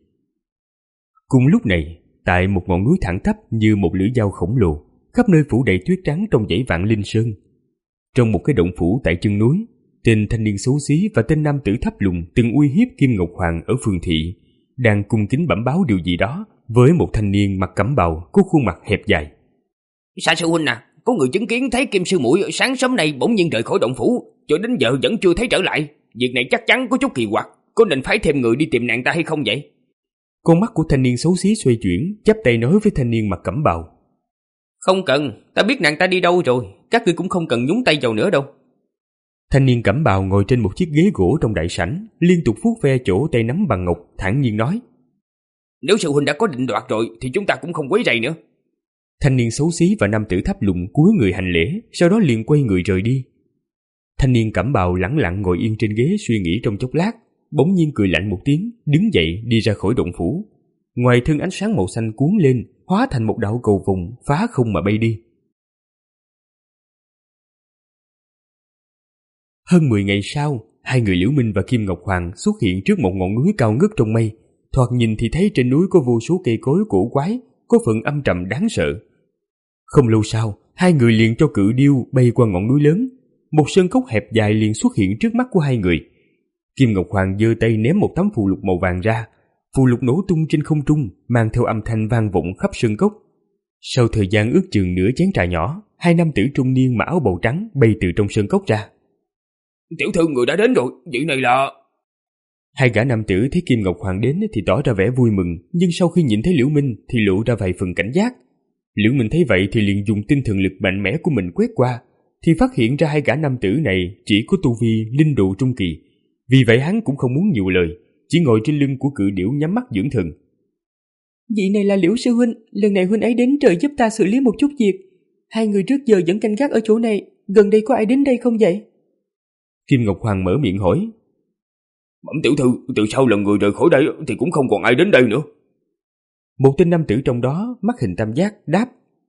Cùng lúc này, tại một ngọn núi thẳng tắp như một lưỡi dao khổng lồ, khắp nơi phủ đầy tuyết trắng trong dãy Vạn Linh Sơn. Trong một cái động phủ tại chân núi, tên thanh niên xấu xí và tên nam tử thấp lùn từng uy hiếp Kim Ngọc Hoàng ở phường thị, đang cung kính bẩm báo điều gì đó với một thanh niên mặc cẩm bào có khuôn mặt hẹp dài. Sa sư huynh à, có người chứng kiến thấy Kim sư muội sáng sớm nay bỗng nhiên rời khỏi động phủ, cho đến giờ vẫn chưa thấy trở lại. Việc này chắc chắn có chút kỳ quặc, có nên phái thêm người đi tìm nàng ta hay không vậy? Con mắt của thanh niên xấu xí xoay chuyển, chắp tay nói với thanh niên mặc cẩm bào. Không cần, ta biết nàng ta đi đâu rồi, các ngươi cũng không cần nhúng tay vào nữa đâu. Thanh niên cẩm bào ngồi trên một chiếc ghế gỗ trong đại sảnh, liên tục vuốt ve chỗ tay nắm bằng ngọc, thản nhiên nói. Nếu sư huynh đã có định đoạt rồi thì chúng ta cũng không quấy rầy nữa. Thanh niên xấu xí và nam tử thấp lùn cúi người hành lễ, sau đó liền quay người rời đi. Thanh niên cẩm bào lẳng lặng ngồi yên trên ghế suy nghĩ trong chốc lát, bỗng nhiên cười lạnh một tiếng, đứng dậy đi ra khỏi động phủ. Ngoài thân ánh sáng màu xanh cuốn lên, hóa hóa thành một đạo cầu vồng phá không mà bay đi. Hơn mười ngày sau, hai người Liễu Minh và Kim Ngọc Hoàng xuất hiện trước một ngọn núi cao ngất trong mây. Thoạt nhìn thì thấy trên núi có vô số cây cối cổ quái, có phần âm trầm đáng sợ. Không lâu sau, hai người liền cho cự điêu bay qua ngọn núi lớn. Một sơn cốc hẹp dài liền xuất hiện trước mắt của hai người. Kim Ngọc Hoàng giơ tay ném một tấm phù lục màu vàng ra. Phù lục nổ tung trên không trung, mang theo âm thanh vang vọng khắp sơn cốc. Sau thời gian ước chừng nửa chén trà nhỏ, hai nam tử trung niên mặc áo bào trắng bay từ trong sơn cốc ra. Tiểu thư, người đã đến rồi, vị này là... Hai gã nam tử thấy Kim Ngọc Hoàng đến thì tỏ ra vẻ vui mừng, nhưng sau khi nhìn thấy Liễu Minh thì lộ ra vài phần cảnh giác. Liễu Minh thấy vậy thì liền dùng tinh thần lực mạnh mẽ của mình quét qua, thì phát hiện ra hai gã nam tử này chỉ có tu vi linh độ trung kỳ. Vì vậy hắn cũng không muốn nhiều lời, chỉ ngồi trên lưng của cự điểu nhắm mắt dưỡng thần. Vị này là Liễu sư huynh, lần này huynh ấy đến trợ giúp ta xử lý một chút việc. Hai người trước giờ vẫn canh gác ở chỗ này, gần đây có ai đến đây không vậy? Kim Ngọc Hoàng mở miệng hỏi. Bẩm tiểu thư, từ sau lần người rời khỏi đây thì cũng không còn ai đến đây nữa. Một tên nam tử trong đó mắt hình tam giác đáp.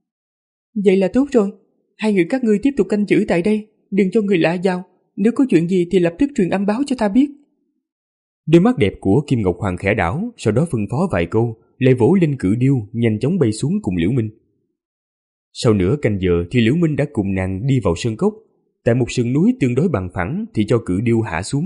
Vậy là tốt rồi, hai người các ngươi tiếp tục canh giữ tại đây, đừng cho người lạ vào. Nếu có chuyện gì thì lập tức truyền âm báo cho ta biết. Đôi mắt đẹp của Kim Ngọc Hoàng khẽ đảo, sau đó phân phó vài câu, lại vỗ lên cự điêu nhanh chóng bay xuống cùng Liễu Minh. Sau nửa canh giờ thì Liễu Minh đã cùng nàng đi vào sơn cốc. Tại một sườn núi tương đối bằng phẳng thì cho cự điêu hạ xuống.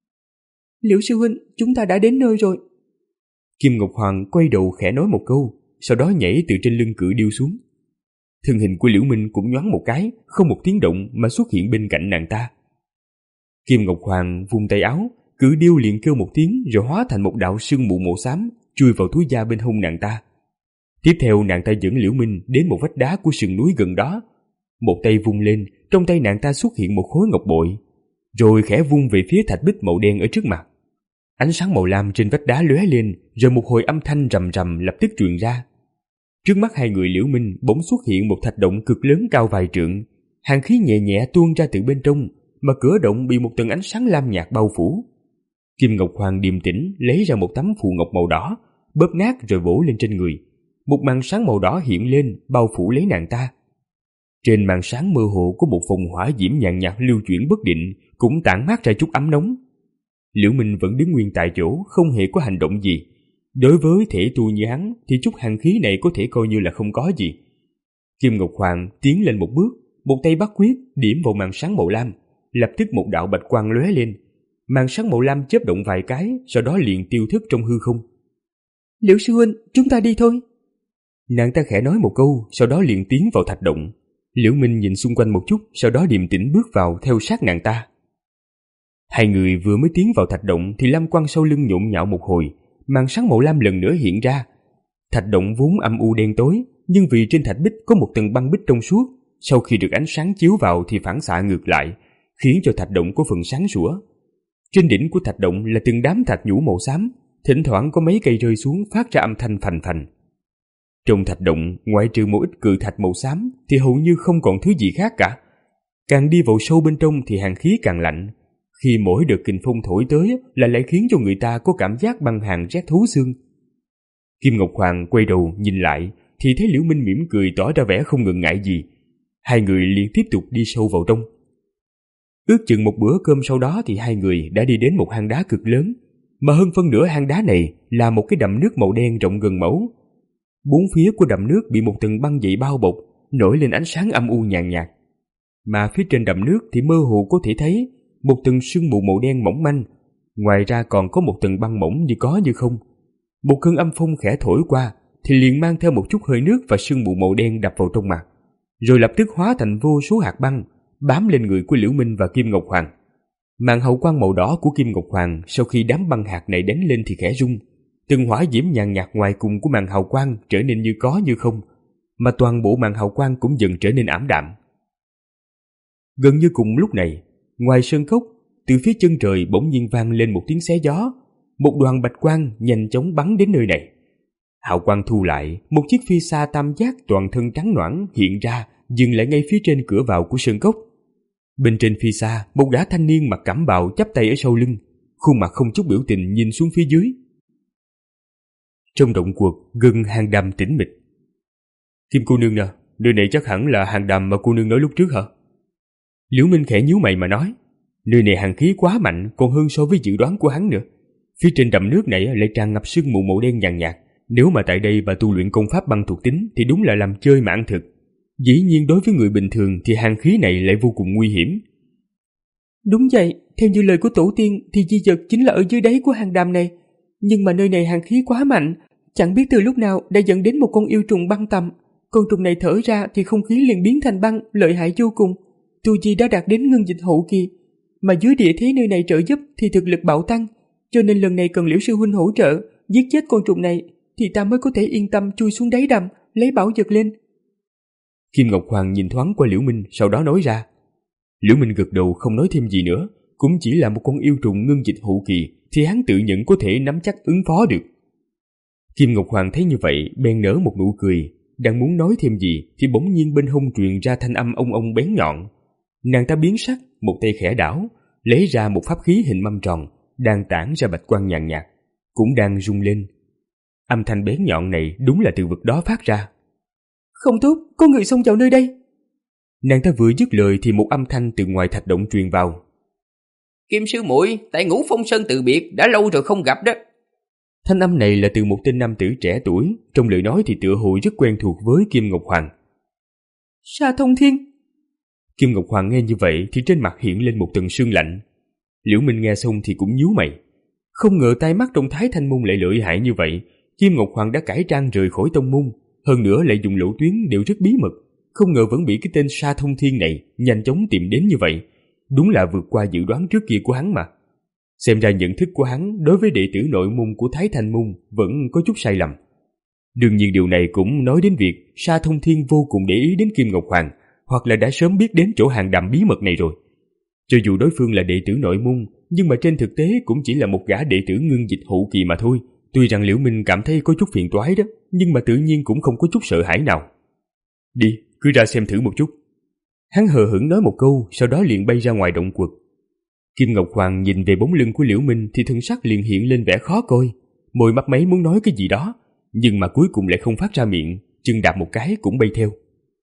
Liễu sư huynh, chúng ta đã đến nơi rồi. Kim Ngọc Hoàng quay đầu khẽ nói một câu, sau đó nhảy từ trên lưng cự điêu xuống. Thân hình của Liễu Minh cũng nhoáng một cái, không một tiếng động mà xuất hiện bên cạnh nàng ta. Kim Ngọc Hoàng vung tay áo, cự điêu liền kêu một tiếng rồi hóa thành một đạo sương mù màu xám chui vào túi da bên hông nàng ta. Tiếp theo nàng ta dẫn Liễu Minh đến một vách đá của sườn núi gần đó. Một tay vung lên, trong tay nàng ta xuất hiện một khối ngọc bội, rồi khẽ vung về phía thạch bích màu đen ở trước mặt. Ánh sáng màu lam trên vách đá lóe lên, rồi một hồi âm thanh rầm rầm lập tức truyền ra. Trước mắt hai người Liễu Minh bỗng xuất hiện một thạch động cực lớn cao vài trượng, hàn khí nhẹ nhẹ tuôn ra từ bên trong, mà cửa động bị một tầng ánh sáng lam nhạt bao phủ. Kim Ngọc Hoàng điềm tĩnh lấy ra một tấm phù ngọc màu đỏ, bóp nát rồi vỗ lên trên người. Một màn sáng màu đỏ hiện lên bao phủ lấy nàng ta. Trên màn sáng mơ hồ có một vòng hỏa diễm nhàn nhạt lưu chuyển bất định, cũng tản mát ra chút ấm nóng. Liễu Minh vẫn đứng nguyên tại chỗ, không hề có hành động gì. Đối với thể tu như hắn thì chút hàn khí này có thể coi như là không có gì. Kim Ngọc Hoàng tiến lên một bước, một tay bắt quyết điểm vào màn sáng màu lam, lập tức một đạo bạch quang lóe lên. Màn sáng màu lam chớp động vài cái, sau đó liền tiêu thất trong hư không. Liễu sư huynh, chúng ta đi thôi. Nàng ta khẽ nói một câu, sau đó liền tiến vào thạch động. Liễu Minh nhìn xung quanh một chút, sau đó điềm tĩnh bước vào theo sát nàng ta. Hai người vừa mới tiến vào thạch động thì lam quang sau lưng nhộn nhạo một hồi, màn sáng màu lam lần nữa hiện ra. Thạch động vốn âm u đen tối, nhưng vì trên thạch bích có một tầng băng bích trong suốt, sau khi được ánh sáng chiếu vào thì phản xạ ngược lại, khiến cho thạch động có phần sáng sủa. Trên đỉnh của thạch động là từng đám thạch nhũ màu xám, thỉnh thoảng có mấy cây rơi xuống phát ra âm thanh phành phành. Trong thạch động, ngoại trừ một ít cự thạch màu xám thì hầu như không còn thứ gì khác cả. Càng đi vào sâu bên trong thì hàn khí càng lạnh. Khi mỗi đợt kình phong thổi tới là lại khiến cho người ta có cảm giác băng hàn rét thấu xương. Kim Ngọc Hoàng quay đầu nhìn lại thì thấy Liễu Minh mỉm cười tỏ ra vẻ không ngần ngại gì. Hai người liền tiếp tục đi sâu vào trong. Ước chừng một bữa cơm sau đó thì hai người đã đi đến một hang đá cực lớn, mà hơn phân nửa hang đá này là một cái đầm nước màu đen rộng gần mẫu. Bốn phía của đầm nước bị một tầng băng dày bao bọc, nổi lên ánh sáng âm u nhàn nhạt. Mà phía trên đầm nước thì mơ hồ có thể thấy một tầng sương mù màu đen mỏng manh, ngoài ra còn có một tầng băng mỏng như có như không. Một cơn âm phong khẽ thổi qua thì liền mang theo một chút hơi nước và sương mù màu đen đập vào trong mặt, rồi lập tức hóa thành vô số hạt băng bám lên người của Liễu Minh và Kim Ngọc Hoàng. Màn hậu quang màu đỏ của Kim Ngọc Hoàng sau khi đám băng hạt này đánh lên thì khẽ rung, từng hỏa diễm nhàn nhạt ngoài cùng của màn hào quang trở nên như có như không, mà toàn bộ màn hào quang cũng dần trở nên ảm đạm. Gần như cùng lúc này, ngoài sơn cốc, từ phía chân trời bỗng nhiên vang lên một tiếng xé gió, một đoàn bạch quang nhanh chóng bắn đến nơi này. Hào quang thu lại, một chiếc phi xa tam giác toàn thân trắng nõn hiện ra, dừng lại ngay phía trên cửa vào của sơn cốc. Bên trên phi xa, một gã thanh niên mặc cẩm bào chắp tay ở sau lưng, khuôn mặt không chút biểu tình nhìn xuống phía dưới. Trong động quật gần hang đầm tĩnh mịch, Kim cô nương nè, nơi này chắc hẳn là hang đàm mà cô nương nói lúc trước hả? Liễu Minh khẽ nhíu mày mà nói, nơi này hàn khí quá mạnh còn hơn so với dự đoán của hắn nữa. Phía trên đầm nước này lại tràn ngập sương mù màu đen nhàn nhạt. Nếu mà tại đây bà tu luyện công pháp băng thuộc tính thì đúng là làm chơi mà ăn thực. Dĩ nhiên đối với người bình thường thì hàn khí này lại vô cùng nguy hiểm. Đúng vậy, theo như lời của tổ tiên thì di vật chính là ở dưới đáy của hang đàm này. Nhưng mà nơi này hàn khí quá mạnh, chẳng biết từ lúc nào đã dẫn đến một con yêu trùng băng tầm. Con trùng này thở ra thì không khí liền biến thành băng, lợi hại vô cùng. Tu vi đã đạt đến ngưng dịch hậu kỳ. Mà dưới địa thế nơi này trợ giúp thì thực lực bạo tăng. Cho nên lần này cần Liễu sư huynh hỗ trợ, giết chết con trùng này thì ta mới có thể yên tâm chui xuống đáy đầm, lấy bảo vật lên. Kim Ngọc Hoàng nhìn thoáng qua Liễu Minh, sau đó nói ra. Liễu Minh gật đầu không nói thêm gì nữa, cũng chỉ là một con yêu trùng ngưng dịch hậu kỳ thì hắn tự nhận có thể nắm chắc ứng phó được. Kim Ngọc Hoàng thấy như vậy, bèn nở một nụ cười, đang muốn nói thêm gì thì bỗng nhiên bên hông truyền ra thanh âm ông ông bén nhọn. Nàng ta biến sắc, một tay khẽ đảo, lấy ra một pháp khí hình mâm tròn, đang tản ra bạch quang nhàn nhạt, cũng đang rung lên. Âm thanh bén nhọn này đúng là từ vực đó phát ra. Không tốt, có người xông vào nơi đây. Nàng ta vừa dứt lời thì một âm thanh từ ngoài thạch động truyền vào. Kim sư muội, tại Ngũ Phong Sơn từ biệt, đã lâu rồi không gặp đó. Thanh âm này là từ một tên nam tử trẻ tuổi, trong lời nói thì tựa hồ rất quen thuộc với Kim Ngọc Hoàng. Sa Thông Thiên. Kim Ngọc Hoàng nghe như vậy thì trên mặt hiện lên một tầng sương lạnh. Liễu Minh nghe xong thì cũng nhíu mày. Không ngờ tai mắt trong Thái Thanh Môn lại lợi hại như vậy. Kim Ngọc Hoàng đã cải trang rời khỏi tông môn, hơn nữa lại dùng lộ tuyến đều rất bí mật. Không ngờ vẫn bị cái tên Sa Thông Thiên này nhanh chóng tìm đến như vậy. Đúng là vượt qua dự đoán trước kia của hắn mà. Xem ra nhận thức của hắn đối với đệ tử nội môn của Thái Thanh Môn vẫn có chút sai lầm. Đương nhiên điều này cũng nói đến việc Sa Thông Thiên vô cùng để ý đến Kim Ngọc Hoàng, hoặc là đã sớm biết đến chỗ hang đàm bí mật này rồi. Cho dù đối phương là đệ tử nội môn, nhưng mà trên thực tế cũng chỉ là một gã đệ tử ngưng dịch hậu kỳ mà thôi. Tuy rằng Liễu Minh cảm thấy có chút phiền toái đó, nhưng mà tự nhiên cũng không có chút sợ hãi nào. Đi, cứ ra xem thử một chút. Hắn hờ hững nói một câu, sau đó liền bay ra ngoài động quật. Kim Ngọc Hoàng nhìn về bóng lưng của Liễu Minh thì thân sắc liền hiện lên vẻ khó coi, môi mấp máy muốn nói cái gì đó, nhưng mà cuối cùng lại không phát ra miệng, chân đạp một cái cũng bay theo.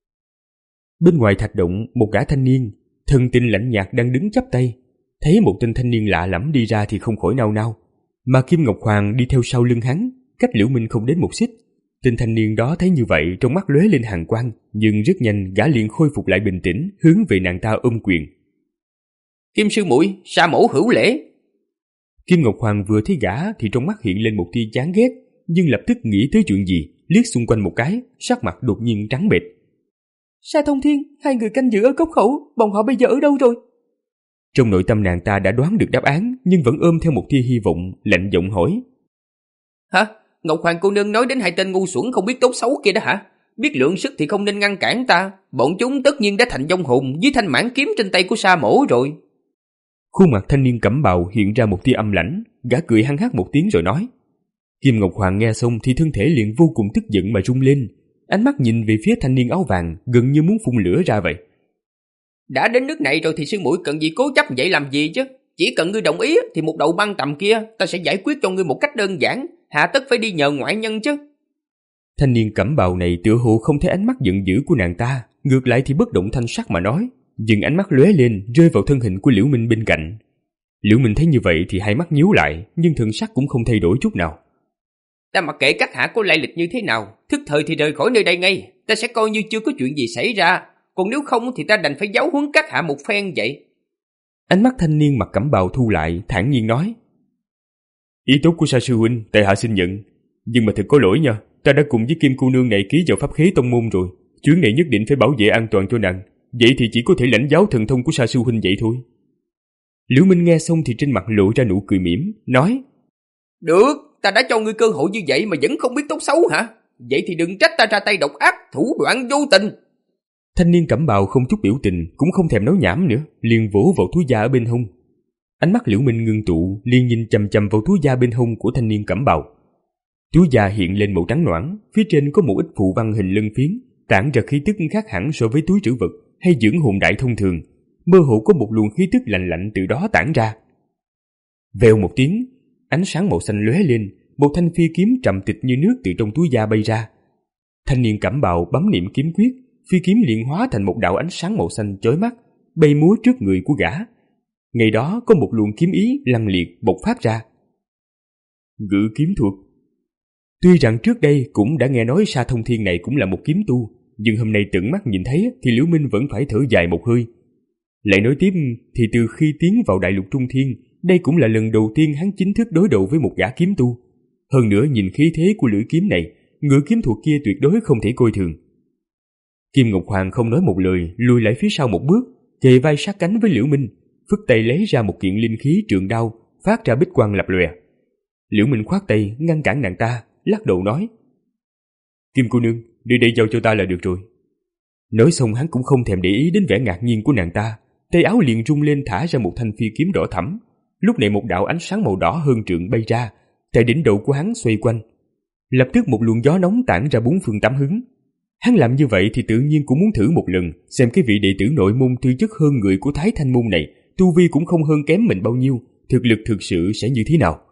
Bên ngoài thạch động, một gã thanh niên, thân tình lạnh nhạt đang đứng chắp tay, thấy một tên thanh niên lạ lẫm đi ra thì không khỏi nao nao, mà Kim Ngọc Hoàng đi theo sau lưng hắn, cách Liễu Minh không đến một xích. Tên thanh niên đó thấy như vậy trong mắt lóe lên hàn quang, nhưng rất nhanh gã liền khôi phục lại bình tĩnh, hướng về nàng ta ôm quyền. Kim sư muội, Sa mẫu hữu lễ. Kim Ngọc Hoàng vừa thấy gã thì trong mắt hiện lên một tia chán ghét, nhưng lập tức nghĩ tới chuyện gì, liếc xung quanh một cái, sắc mặt đột nhiên trắng bệch. Sa Thông Thiên, hai người canh giữ ở cốc khẩu, bọn họ bây giờ ở đâu rồi? Trong nội tâm nàng ta đã đoán được đáp án, nhưng vẫn ôm theo một tia hy vọng, lạnh giọng hỏi. Hả? Ngọc Hoàng cô nương nói đến hai tên ngu xuẩn không biết tốt xấu kia đó hả? Biết lượng sức thì không nên ngăn cản ta, bọn chúng tất nhiên đã thành vong hồn với thanh mãn kiếm trên tay của Sa mẫu rồi. Khuôn mặt thanh niên cẩm bào hiện ra một tia âm lãnh, gã cười hăng hắc một tiếng rồi nói. Kim Ngọc Hoàng nghe xong thì thân thể liền vô cùng tức giận mà rung lên, ánh mắt nhìn về phía thanh niên áo vàng gần như muốn phun lửa ra vậy. Đã đến nước này rồi thì sư muội cần gì cố chấp vậy làm gì chứ? Chỉ cần ngươi đồng ý thì một đầu băng tầm kia ta sẽ giải quyết cho ngươi một cách đơn giản, hạ tất phải đi nhờ ngoại nhân chứ. Thanh niên cẩm bào này tựa hồ không thấy ánh mắt giận dữ của nàng ta, ngược lại thì bất động thanh sắc mà nói, dừng ánh mắt lóe lên rơi vào thân hình của Liễu Minh bên cạnh. Liễu Minh thấy như vậy thì hai mắt nhíu lại, nhưng thần sắc cũng không thay đổi chút nào. Ta mặc kệ các hạ có lai lịch như thế nào, thức thời thì rời khỏi nơi đây ngay, ta sẽ coi như chưa có chuyện gì xảy ra, còn nếu không thì ta đành phải giáo huấn các hạ một phen vậy. Ánh mắt thanh niên mặc cẩm bào thu lại, thản nhiên nói. Ý tốt của Sa sư huynh, tại hạ xin nhận, nhưng mà thật có lỗi nha, ta đã cùng với Kim cô nương này ký vào pháp khế tông môn rồi, chuyến này nhất định phải bảo vệ an toàn cho nàng, vậy thì chỉ có thể lãnh giáo thần thông của Sa sư huynh vậy thôi. Liễu Minh nghe xong thì trên mặt lộ ra nụ cười mỉm, nói. Được, ta đã cho ngươi cơ hội như vậy mà vẫn không biết tốt xấu hả? Vậy thì đừng trách ta ra tay độc ác, thủ đoạn vô tình. Thanh niên cẩm bào không chút biểu tình, cũng không thèm nói nhảm nữa, liền vỗ vào túi da ở bên hông. Ánh mắt Liễu Minh ngưng tụ, liền nhìn chằm chằm vào túi da bên hông của thanh niên cẩm bào. Túi da hiện lên màu trắng noãn, phía trên có một ít phù văn hình lân phiến, tản ra khí tức khác hẳn so với túi trữ vật hay dưỡng hồn đại thông thường, mơ hồ có một luồng khí tức lạnh lạnh từ đó tản ra. Vèo một tiếng, ánh sáng màu xanh lóe lên, một thanh phi kiếm trầm tịch như nước từ trong túi da bay ra. Thanh niên cẩm bào bấm niệm kiếm quyết, phi kiếm liền hóa thành một đạo ánh sáng màu xanh chói mắt, bay múa trước người của gã. Ngày đó có một luồng kiếm ý lăng liệt bộc phát ra. Ngự kiếm thuật. Tuy rằng trước đây cũng đã nghe nói Sa Thông Thiên này cũng là một kiếm tu, nhưng hôm nay tận mắt nhìn thấy thì Liễu Minh vẫn phải thở dài một hơi. Lại nói tiếp thì từ khi tiến vào đại lục Trung Thiên, đây cũng là lần đầu tiên hắn chính thức đối đầu với một gã kiếm tu. Hơn nữa nhìn khí thế của lưỡi kiếm này, ngự kiếm thuật kia tuyệt đối không thể coi thường. Kim Ngọc Hoàng không nói một lời, lùi lại phía sau một bước, kề vai sát cánh với Liễu Minh, phất tay lấy ra một kiện linh khí trường đao, phát ra bích quang lập lòe. Liễu Minh khoát tay ngăn cản nàng ta, lắc đầu nói: Kim cô nương, đi đây giao cho ta là được rồi. Nói xong hắn cũng không thèm để ý đến vẻ ngạc nhiên của nàng ta, tay áo liền rung lên thả ra một thanh phi kiếm đỏ thẫm. Lúc này một đạo ánh sáng màu đỏ hơn trượng bay ra, tại đỉnh đầu của hắn xoay quanh. Lập tức một luồng gió nóng tản ra bốn phương tám hướng. Hắn làm như vậy thì tự nhiên cũng muốn thử một lần, xem cái vị đệ tử nội môn tư chất hơn người của Thái Thanh môn này, tu vi cũng không hơn kém mình bao nhiêu, thực lực thực sự sẽ như thế nào.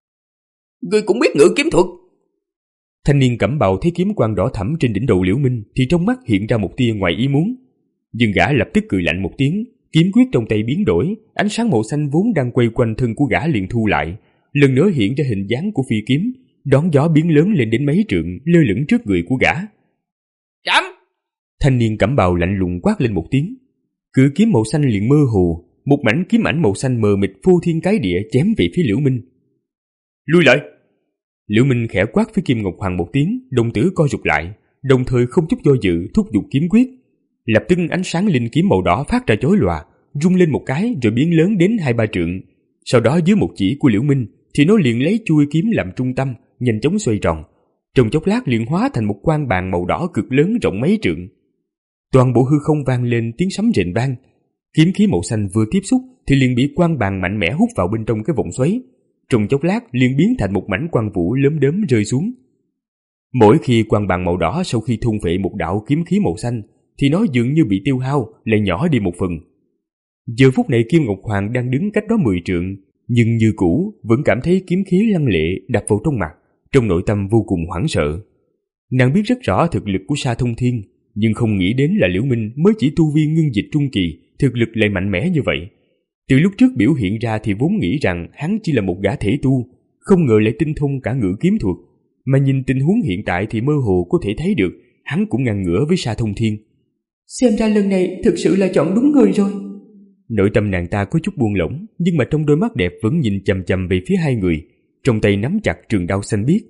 Ngươi cũng biết ngự kiếm thuật? Thanh niên cẩm bào thấy kiếm quang đỏ thẫm trên đỉnh đầu Liễu Minh thì trong mắt hiện ra một tia ngoài ý muốn, nhưng gã lập tức cười lạnh một tiếng, kiếm quyết trong tay biến đổi, ánh sáng màu xanh vốn đang quay quanh thân của gã liền thu lại, lần nữa hiện ra hình dáng của phi kiếm, đón gió biến lớn lên đến mấy trượng, lơ lửng trước người của gã. Chấm! Thanh niên cẩm bào lạnh lùng quát lên một tiếng, cự kiếm màu xanh liền mơ hồ, một mảnh kiếm ảnh màu xanh mờ mịt phô thiên cái địa chém về phía Liễu Minh. Lui lại! Liễu Minh khẽ quát với Kim Ngọc Hoàng một tiếng, đồng tử co rụt lại, đồng thời không chút do dự thúc giục kiếm quyết. Lập tức ánh sáng linh kiếm màu đỏ phát ra chói lòa, rung lên một cái rồi biến lớn đến hai ba trượng. Sau đó dưới một chỉ của Liễu Minh thì nó liền lấy chuôi kiếm làm trung tâm, nhanh chóng xoay tròn. Trong chốc lát liền hóa thành một quang bàn màu đỏ cực lớn rộng mấy trượng. Toàn bộ hư không vang lên tiếng sấm rền vang. Kiếm khí màu xanh vừa tiếp xúc thì liền bị quang bàn mạnh mẽ hút vào bên trong cái vòng xoáy. Trong chốc lát liền biến thành một mảnh quang vũ lớn đớm rơi xuống. Mỗi khi quang bàn màu đỏ sau khi thôn phệ một đạo kiếm khí màu xanh thì nó dường như bị tiêu hao, lại nhỏ đi một phần. Giờ phút này Kim Ngọc Hoàng đang đứng cách đó mười trượng, nhưng như cũ vẫn cảm thấy kiếm khí lăng lệ đập vào trong mặt, trong nội tâm vô cùng hoảng sợ. Nàng biết rất rõ thực lực của Sa Thông Thiên, nhưng không nghĩ đến là Liễu Minh mới chỉ tu vi ngưng dịch trung kỳ, thực lực lại mạnh mẽ như vậy. Từ lúc trước biểu hiện ra thì vốn nghĩ rằng hắn chỉ là một gã thể tu, không ngờ lại tinh thông cả ngự kiếm thuật, mà nhìn tình huống hiện tại thì mơ hồ có thể thấy được hắn cũng ngang ngửa với Sa Thông Thiên. Xem ra lần này thực sự là chọn đúng người rồi. Nội tâm nàng ta có chút buông lỏng, nhưng mà trong đôi mắt đẹp vẫn nhìn chằm chằm về phía hai người, trong tay nắm chặt trường đao xanh biếc.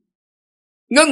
Ngưng!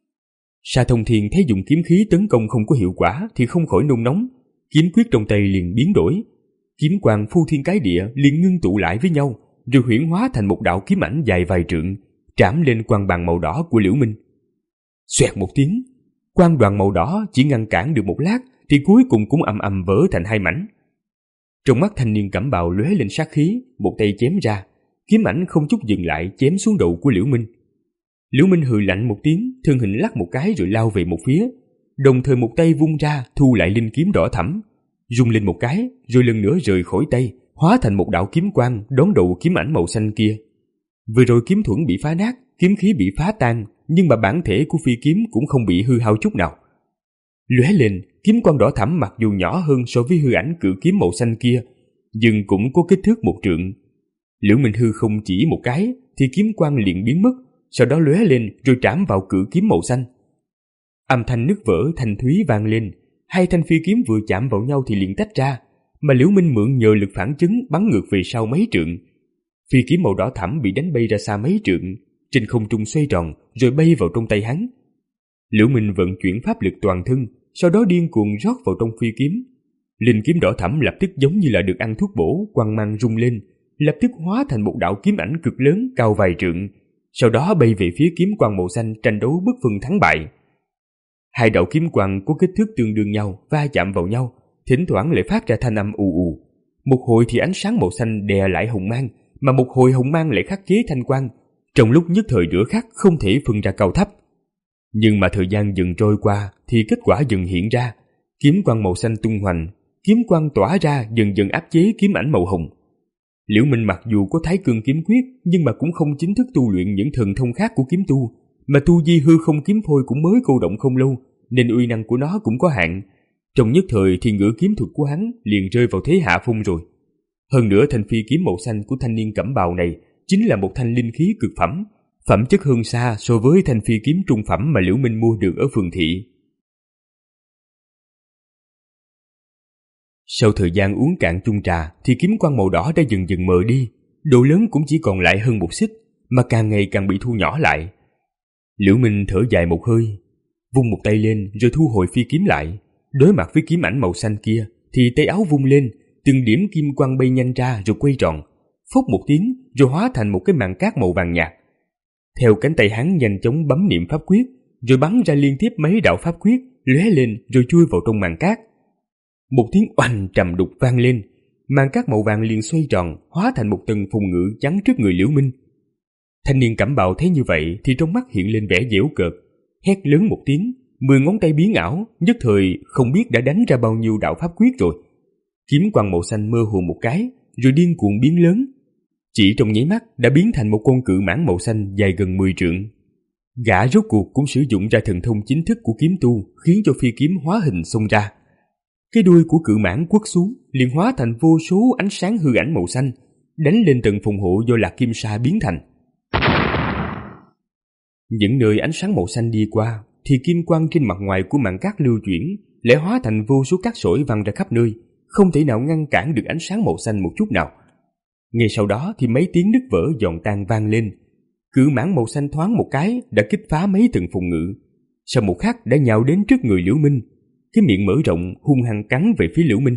Sa Thông Thiên thấy dùng kiếm khí tấn công không có hiệu quả thì không khỏi nôn nóng, kiếm quyết trong tay liền biến đổi. Kiếm quang phu thiên cái địa liền ngưng tụ lại với nhau, rồi huyễn hóa thành một đạo kiếm ảnh dài vài trượng, trảm lên quang bàn màu đỏ của Liễu Minh. Xoẹt một tiếng, quang đoàn màu đỏ chỉ ngăn cản được một lát thì cuối cùng cũng ầm ầm vỡ thành hai mảnh. Trong mắt thanh niên cẩm bào lóe lên sát khí, một tay chém ra, kiếm ảnh không chút dừng lại chém xuống đầu của Liễu Minh. Liễu Minh hừ lạnh một tiếng, thân hình lắc một cái rồi lao về một phía, đồng thời một tay vung ra thu lại linh kiếm đỏ thẫm, rung lên một cái rồi lần nữa rời khỏi tay, hóa thành một đạo kiếm quang đón đầu kiếm ảnh màu xanh kia. Vừa rồi kiếm thuẫn bị phá nát, kiếm khí bị phá tan, nhưng mà bản thể của phi kiếm cũng không bị hư hao chút nào. Lóe lên, kiếm quang đỏ thẫm mặc dù nhỏ hơn so với hư ảnh cự kiếm màu xanh kia, nhưng cũng có kích thước một trượng. Liễu Minh hư không chỉ một cái thì kiếm quang liền biến mất, sau đó lóe lên rồi trảm vào cự kiếm màu xanh. Âm thanh nứt vỡ thanh thúy vang lên, hai thanh phi kiếm vừa chạm vào nhau thì liền tách ra, mà Liễu Minh mượn nhờ lực phản chấn bắn ngược về sau mấy trượng. Phi kiếm màu đỏ thẫm bị đánh bay ra xa mấy trượng, trên không trung xoay tròn rồi bay vào trong tay hắn. Liễu Minh vận chuyển pháp lực toàn thân, sau đó điên cuồng rót vào trong phi kiếm. Linh kiếm đỏ thẫm lập tức giống như là được ăn thuốc bổ, quang mang rung lên, lập tức hóa thành một đạo kiếm ảnh cực lớn cao vài trượng, sau đó bay về phía kiếm quang màu xanh tranh đấu bất phân thắng bại. Hai đạo kiếm quang có kích thước tương đương nhau va chạm vào nhau, thỉnh thoảng lại phát ra thanh âm ù ù. Một hồi thì ánh sáng màu xanh đè lại hồng mang, mà một hồi hồng mang lại khắc chế thanh quang, trong lúc nhất thời nửa khắc không thể phân ra cao thấp. Nhưng mà thời gian dần trôi qua thì kết quả dần hiện ra, kiếm quang màu xanh tung hoành, kiếm quang tỏa ra dần dần áp chế kiếm ảnh màu hồng. Liễu Minh mặc dù có Thái Cương kiếm quyết nhưng mà cũng không chính thức tu luyện những thần thông khác của kiếm tu, mà tu vi hư không kiếm phôi cũng mới cô động không lâu, nên uy năng của nó cũng có hạn. Trong nhất thời thì ngữ kiếm thuật của hắn liền rơi vào thế hạ phong rồi. Hơn nữa thanh phi kiếm màu xanh của thanh niên cẩm bào này chính là một thanh linh khí cực phẩm, phẩm chất hơn xa so với thanh phi kiếm trung phẩm mà Liễu Minh mua được ở phường thị. Sau thời gian uống cạn chung trà thì kiếm quang màu đỏ đã dần dần mờ đi, độ lớn cũng chỉ còn lại hơn một xích, mà càng ngày càng bị thu nhỏ lại. Liễu Minh thở dài một hơi, vung một tay lên rồi thu hồi phi kiếm lại. Đối mặt với kiếm ảnh màu xanh kia thì tay áo vung lên, từng điểm kim quang bay nhanh ra rồi quay tròn, phốc một tiếng rồi hóa thành một cái màn cát màu vàng nhạt. Theo cánh tay hắn nhanh chóng bấm niệm pháp quyết, rồi bắn ra liên tiếp mấy đạo pháp quyết lóe lên rồi chui vào trong màn cát. Một tiếng oanh trầm đục vang lên, màn cát màu vàng liền xoay tròn, hóa thành một tầng phùng ngự chắn trước người Liễu Minh. Thanh niên cẩm bào thấy như vậy thì trong mắt hiện lên vẻ giễu cợt, hét lớn một tiếng, mười ngón tay biến ảo, nhất thời không biết đã đánh ra bao nhiêu đạo pháp quyết rồi. Kiếm quang màu xanh mơ hồ một cái, rồi điên cuồng biến lớn, chỉ trong nháy mắt đã biến thành một con cự mãng màu xanh dài gần mười trượng. Gã rốt cuộc cũng sử dụng ra thần thông chính thức của kiếm tu, khiến cho phi kiếm hóa hình xông ra. Cái đuôi của cự mãng quất xuống, liền hóa thành vô số ánh sáng hư ảnh màu xanh, đánh lên tầng phòng hộ do Lạc Kim Sa biến thành. Những nơi ánh sáng màu xanh đi qua, thì kim quang trên mặt ngoài của màn cát lưu chuyển, lại hóa thành vô số cát sỏi văng ra khắp nơi, không thể nào ngăn cản được ánh sáng màu xanh một chút nào. Ngay sau đó thì mấy tiếng nứt vỡ giòn tan vang lên. Cự mãng màu xanh thoáng một cái đã kích phá mấy tầng phòng ngự, sau một khắc đã nhào đến trước người Liễu Minh, cái miệng mở rộng hung hăng cắn về phía Liễu Minh.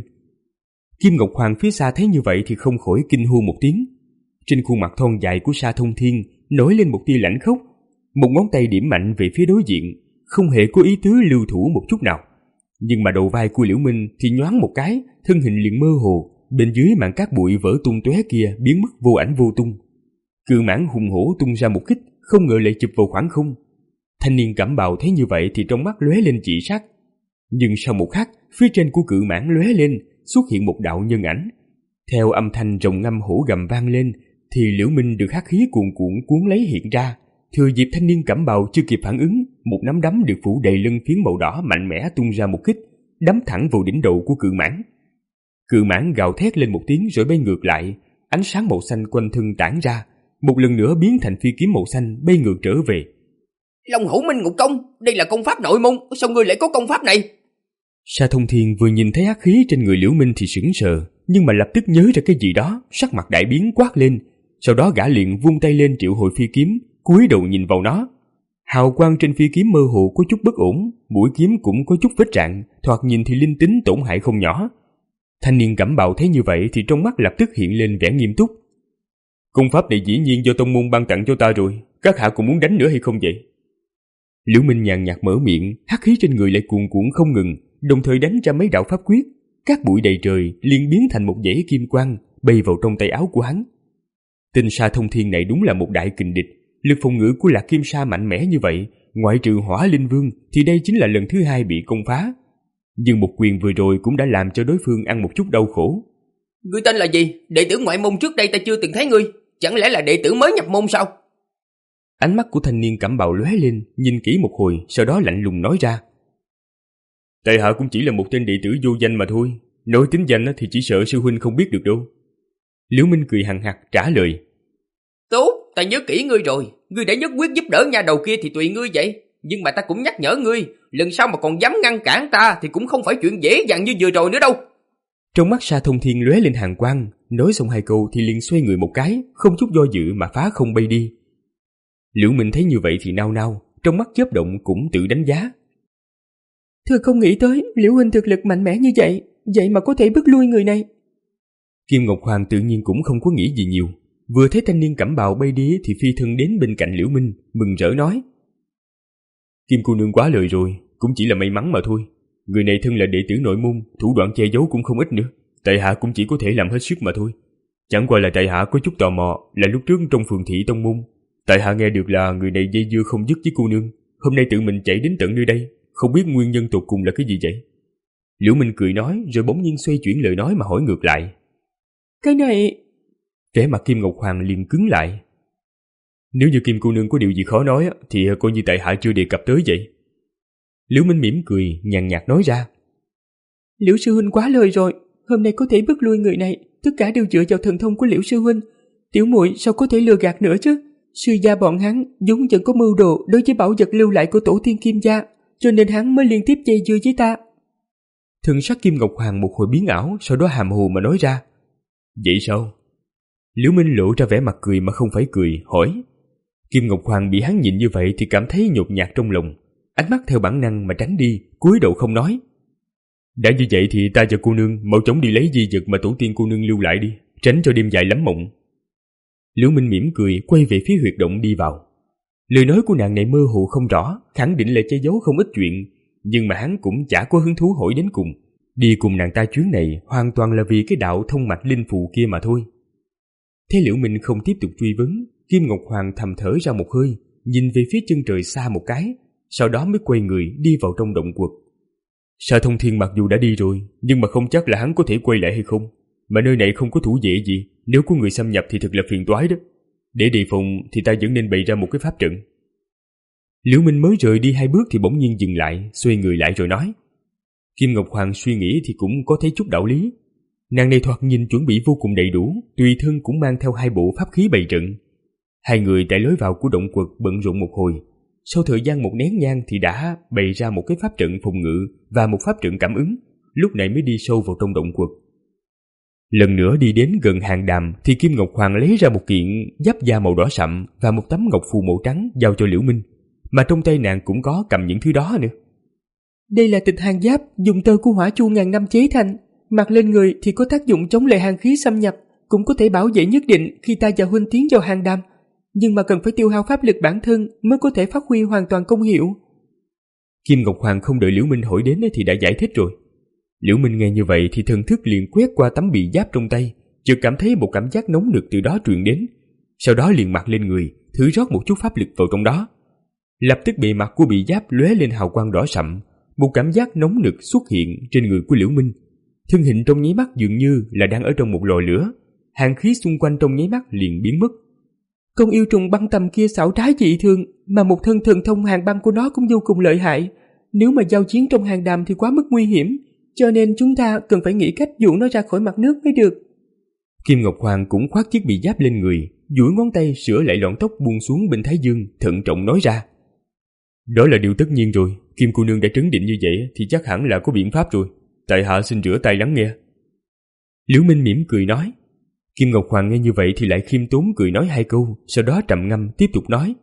Kim Ngọc Hoàng phía xa thấy như vậy thì không khỏi kinh hô một tiếng. Trên khuôn mặt thon dài của Sa Thông Thiên nổi lên một tia lãnh khốc, một ngón tay điểm mạnh về phía đối diện, không hề có ý tứ lưu thủ một chút nào. Nhưng mà đầu vai của Liễu Minh thì nhoáng một cái, thân hình liền mơ hồ, bên dưới màn cát bụi vỡ tung tóe kia biến mất vô ảnh vô tung. Cự mãng hùng hổ tung ra một kích, không ngờ lại chụp vào khoảng không. Thanh niên cẩm bào thấy như vậy thì trong mắt lóe lên chỉ sắc. Nhưng sau một khắc, phía trên của cự mãng lóe lên, xuất hiện một đạo nhân ảnh. Theo âm thanh rồng ngâm hổ gầm vang lên, thì Liễu Minh được hắc khí cuồn cuộn cuốn lấy hiện ra. Thừa dịp thanh niên cẩm bào chưa kịp phản ứng, một nắm đấm được phủ đầy lưng phiến màu đỏ mạnh mẽ tung ra một kích, đấm thẳng vào đỉnh đầu của cự mãng. Cự mãng gào thét lên một tiếng rồi bay ngược lại, ánh sáng màu xanh quanh thân tản ra, một lần nữa biến thành phi kiếm màu xanh bay ngược trở về. Long Hổ Minh Ngục Công, đây là công pháp nội môn, sao ngươi lại có công pháp này? Sa Thông Thiên vừa nhìn thấy hắc khí trên người Liễu Minh thì sững sờ, nhưng mà lập tức nhớ ra cái gì đó, sắc mặt đại biến quát lên. Sau đó gã liền vung tay lên triệu hồi phi kiếm, cúi đầu nhìn vào nó. Hào quang trên phi kiếm mơ hồ có chút bất ổn, mũi kiếm cũng có chút vết rạn, thoạt nhìn thì linh tính tổn hại không nhỏ. Thanh niên cẩm bào thấy như vậy thì trong mắt lập tức hiện lên vẻ nghiêm túc. Công pháp này dĩ nhiên do tông môn ban tặng cho ta rồi, các hạ cũng muốn đánh nữa hay không vậy? Liễu Minh nhàn nhạt mở miệng, hắc khí trên người lại cuồn cuộn không ngừng, đồng thời đánh ra mấy đạo pháp quyết, các bụi đầy trời liền biến thành một dãy kim quang bay vào trong tay áo của hắn. Tên Sa Thông Thiên này đúng là một đại kình địch, lực phòng ngự của Lạc Kim Sa mạnh mẽ như vậy, ngoại trừ Hỏa Linh Vương thì đây chính là lần thứ hai bị công phá. Nhưng một quyền vừa rồi cũng đã làm cho đối phương ăn một chút đau khổ. Ngươi tên là gì? Đệ tử ngoại môn trước đây ta chưa từng thấy ngươi, chẳng lẽ là đệ tử mới nhập môn sao? Ánh mắt của thanh niên cẩm bào lóe lên, nhìn kỹ một hồi, sau đó lạnh lùng nói ra. Tại hạ cũng chỉ là một tên đệ tử vô danh mà thôi, nói tính danh thì chỉ sợ sư huynh không biết được đâu. Liễu Minh cười hằng hặc trả lời. Tốt, ta nhớ kỹ ngươi rồi, ngươi đã nhất quyết giúp đỡ nha đầu kia thì tùy ngươi vậy. Nhưng mà ta cũng nhắc nhở ngươi, lần sau mà còn dám ngăn cản ta thì cũng không phải chuyện dễ dàng như vừa rồi nữa đâu. Trong mắt Sa Thông Thiên lóe lên hàn quang, nói xong hai câu thì liền xoay người một cái, không chút do dự mà phá không bay đi. Liễu Minh thấy như vậy thì nao nao, trong mắt chớp động cũng tự đánh giá. Thưa không nghĩ tới Liễu huynh thực lực mạnh mẽ như vậy, vậy mà có thể bức lui người này. Kim Ngọc Hoàng tự nhiên cũng không có nghĩ gì nhiều, vừa thấy thanh niên cẩm bào bay đi thì phi thân đến bên cạnh Liễu Minh, mừng rỡ nói. Kim cô nương quá lời rồi, cũng chỉ là may mắn mà thôi. Người này thân là đệ tử nội môn, thủ đoạn che giấu cũng không ít nữa. Tại hạ cũng chỉ có thể làm hết sức mà thôi. Chẳng qua là tại hạ có chút tò mò, là lúc trước trong phường thị tông môn, tại hạ nghe được là người này dây dưa không dứt với cô nương, hôm nay tự mình chạy đến tận nơi đây, không biết nguyên nhân tột cùng là cái gì vậy? Liễu Minh cười nói rồi bỗng nhiên xoay chuyển lời nói mà hỏi ngược lại. Cái này... Vẻ mặt Kim Ngọc Hoàng liền cứng lại. Nếu như Kim cô nương có điều gì khó nói thì coi như tại hạ chưa đề cập tới vậy. Liễu Minh mỉm cười, nhàn nhạt nói ra. Liễu sư huynh quá lời rồi, hôm nay có thể bước lui người này, tất cả đều dựa vào thần thông của Liễu sư huynh. Tiểu muội sao có thể lừa gạt nữa chứ? Sư gia bọn hắn vốn vẫn có mưu đồ đối với bảo vật lưu lại của tổ tiên Kim gia, cho nên hắn mới liên tiếp dây dưa với ta. Thần sắc Kim Ngọc Hoàng một hồi biến ảo, sau đó hàm hồ mà nói ra. Vậy sao? Liễu Minh lộ ra vẻ mặt cười mà không phải cười, hỏi. Kim Ngọc Hoàng bị hắn nhìn như vậy thì cảm thấy nhột nhạt trong lòng, ánh mắt theo bản năng mà tránh đi, cúi đầu không nói. Đã như vậy thì ta và cô nương mau chóng đi lấy di vật mà tổ tiên cô nương lưu lại đi, tránh cho đêm dài lắm mộng. Liễu Minh mỉm cười quay về phía huyệt động đi vào. Lời nói của nàng này mơ hồ không rõ, khẳng định là che giấu không ít chuyện, nhưng mà hắn cũng chả có hứng thú hỏi đến cùng. Đi cùng nàng ta chuyến này hoàn toàn là vì cái đạo thông mạch linh phù kia mà thôi. Thế Liễu Minh không tiếp tục truy vấn, Kim Ngọc Hoàng thầm thở ra một hơi, nhìn về phía chân trời xa một cái, sau đó mới quay người đi vào trong động quật. Sa Thông Thiên mặc dù đã đi rồi, nhưng mà không chắc là hắn có thể quay lại hay không. Mà nơi này không có thủ vệ gì, nếu có người xâm nhập thì thật là phiền toái đó. Để đề phòng thì ta vẫn nên bày ra một cái pháp trận. Liễu Minh mới rời đi hai bước thì bỗng nhiên dừng lại, xoay người lại rồi nói. Kim Ngọc Hoàng suy nghĩ thì cũng có thấy chút đạo lý. Nàng này thoạt nhìn chuẩn bị vô cùng đầy đủ, tùy thân cũng mang theo hai bộ pháp khí bày trận. Hai người tại lối vào của động quật bận rộn một hồi. Sau thời gian một nén nhang thì đã bày ra một cái pháp trận phòng ngự và một pháp trận cảm ứng, lúc này mới đi sâu vào trong động quật. Lần nữa đi đến gần hàng đàm thì Kim Ngọc Hoàng lấy ra một kiện giáp da màu đỏ sậm và một tấm ngọc phù màu trắng giao cho Liễu Minh, mà trong tay nàng cũng có cầm những thứ đó nữa. Đây là tịch hàng giáp dùng tơ của hỏa chu ngàn năm chế thành, mặc lên người thì có tác dụng chống lại hàn khí xâm nhập, cũng có thể bảo vệ nhất định khi ta và huynh tiến vào hàng đàm, nhưng mà cần phải tiêu hao pháp lực bản thân mới có thể phát huy hoàn toàn công hiệu. Kim Ngọc Hoàng không đợi Liễu Minh hỏi đến thì đã giải thích rồi. Liễu Minh nghe như vậy thì thần thức liền quét qua tấm bị giáp trong tay, chợt cảm thấy một cảm giác nóng nực từ đó truyền đến, sau đó liền mặc lên người, thử rót một chút pháp lực vào trong đó. Lập tức bề mặt của bị giáp lóe lên hào quang đỏ sậm, một cảm giác nóng nực xuất hiện trên người của Liễu Minh. Thân hình trong nháy mắt dường như là đang ở trong một lò lửa, hàn khí xung quanh trong nháy mắt liền biến mất. Con yêu trùng băng tầm kia xảo trá dị thường, mà một thân thần thông hàn băng của nó cũng vô cùng lợi hại. Nếu mà giao chiến trong hàng đàm thì quá mức nguy hiểm, cho nên chúng ta cần phải nghĩ cách dụ nó ra khỏi mặt nước mới được. Kim Ngọc Hoàng cũng khoác chiếc bị giáp lên người, duỗi ngón tay sửa lại lọn tóc buông xuống bên thái dương, thận trọng nói ra. Đó là điều tất nhiên rồi, Kim cô nương đã trấn định như vậy thì chắc hẳn là có biện pháp rồi. Tại hạ xin rửa tay lắng nghe. Liễu Minh mỉm cười nói. Kim Ngọc Hoàng nghe như vậy thì lại khiêm tốn cười nói hai câu, sau đó trầm ngâm tiếp tục nói.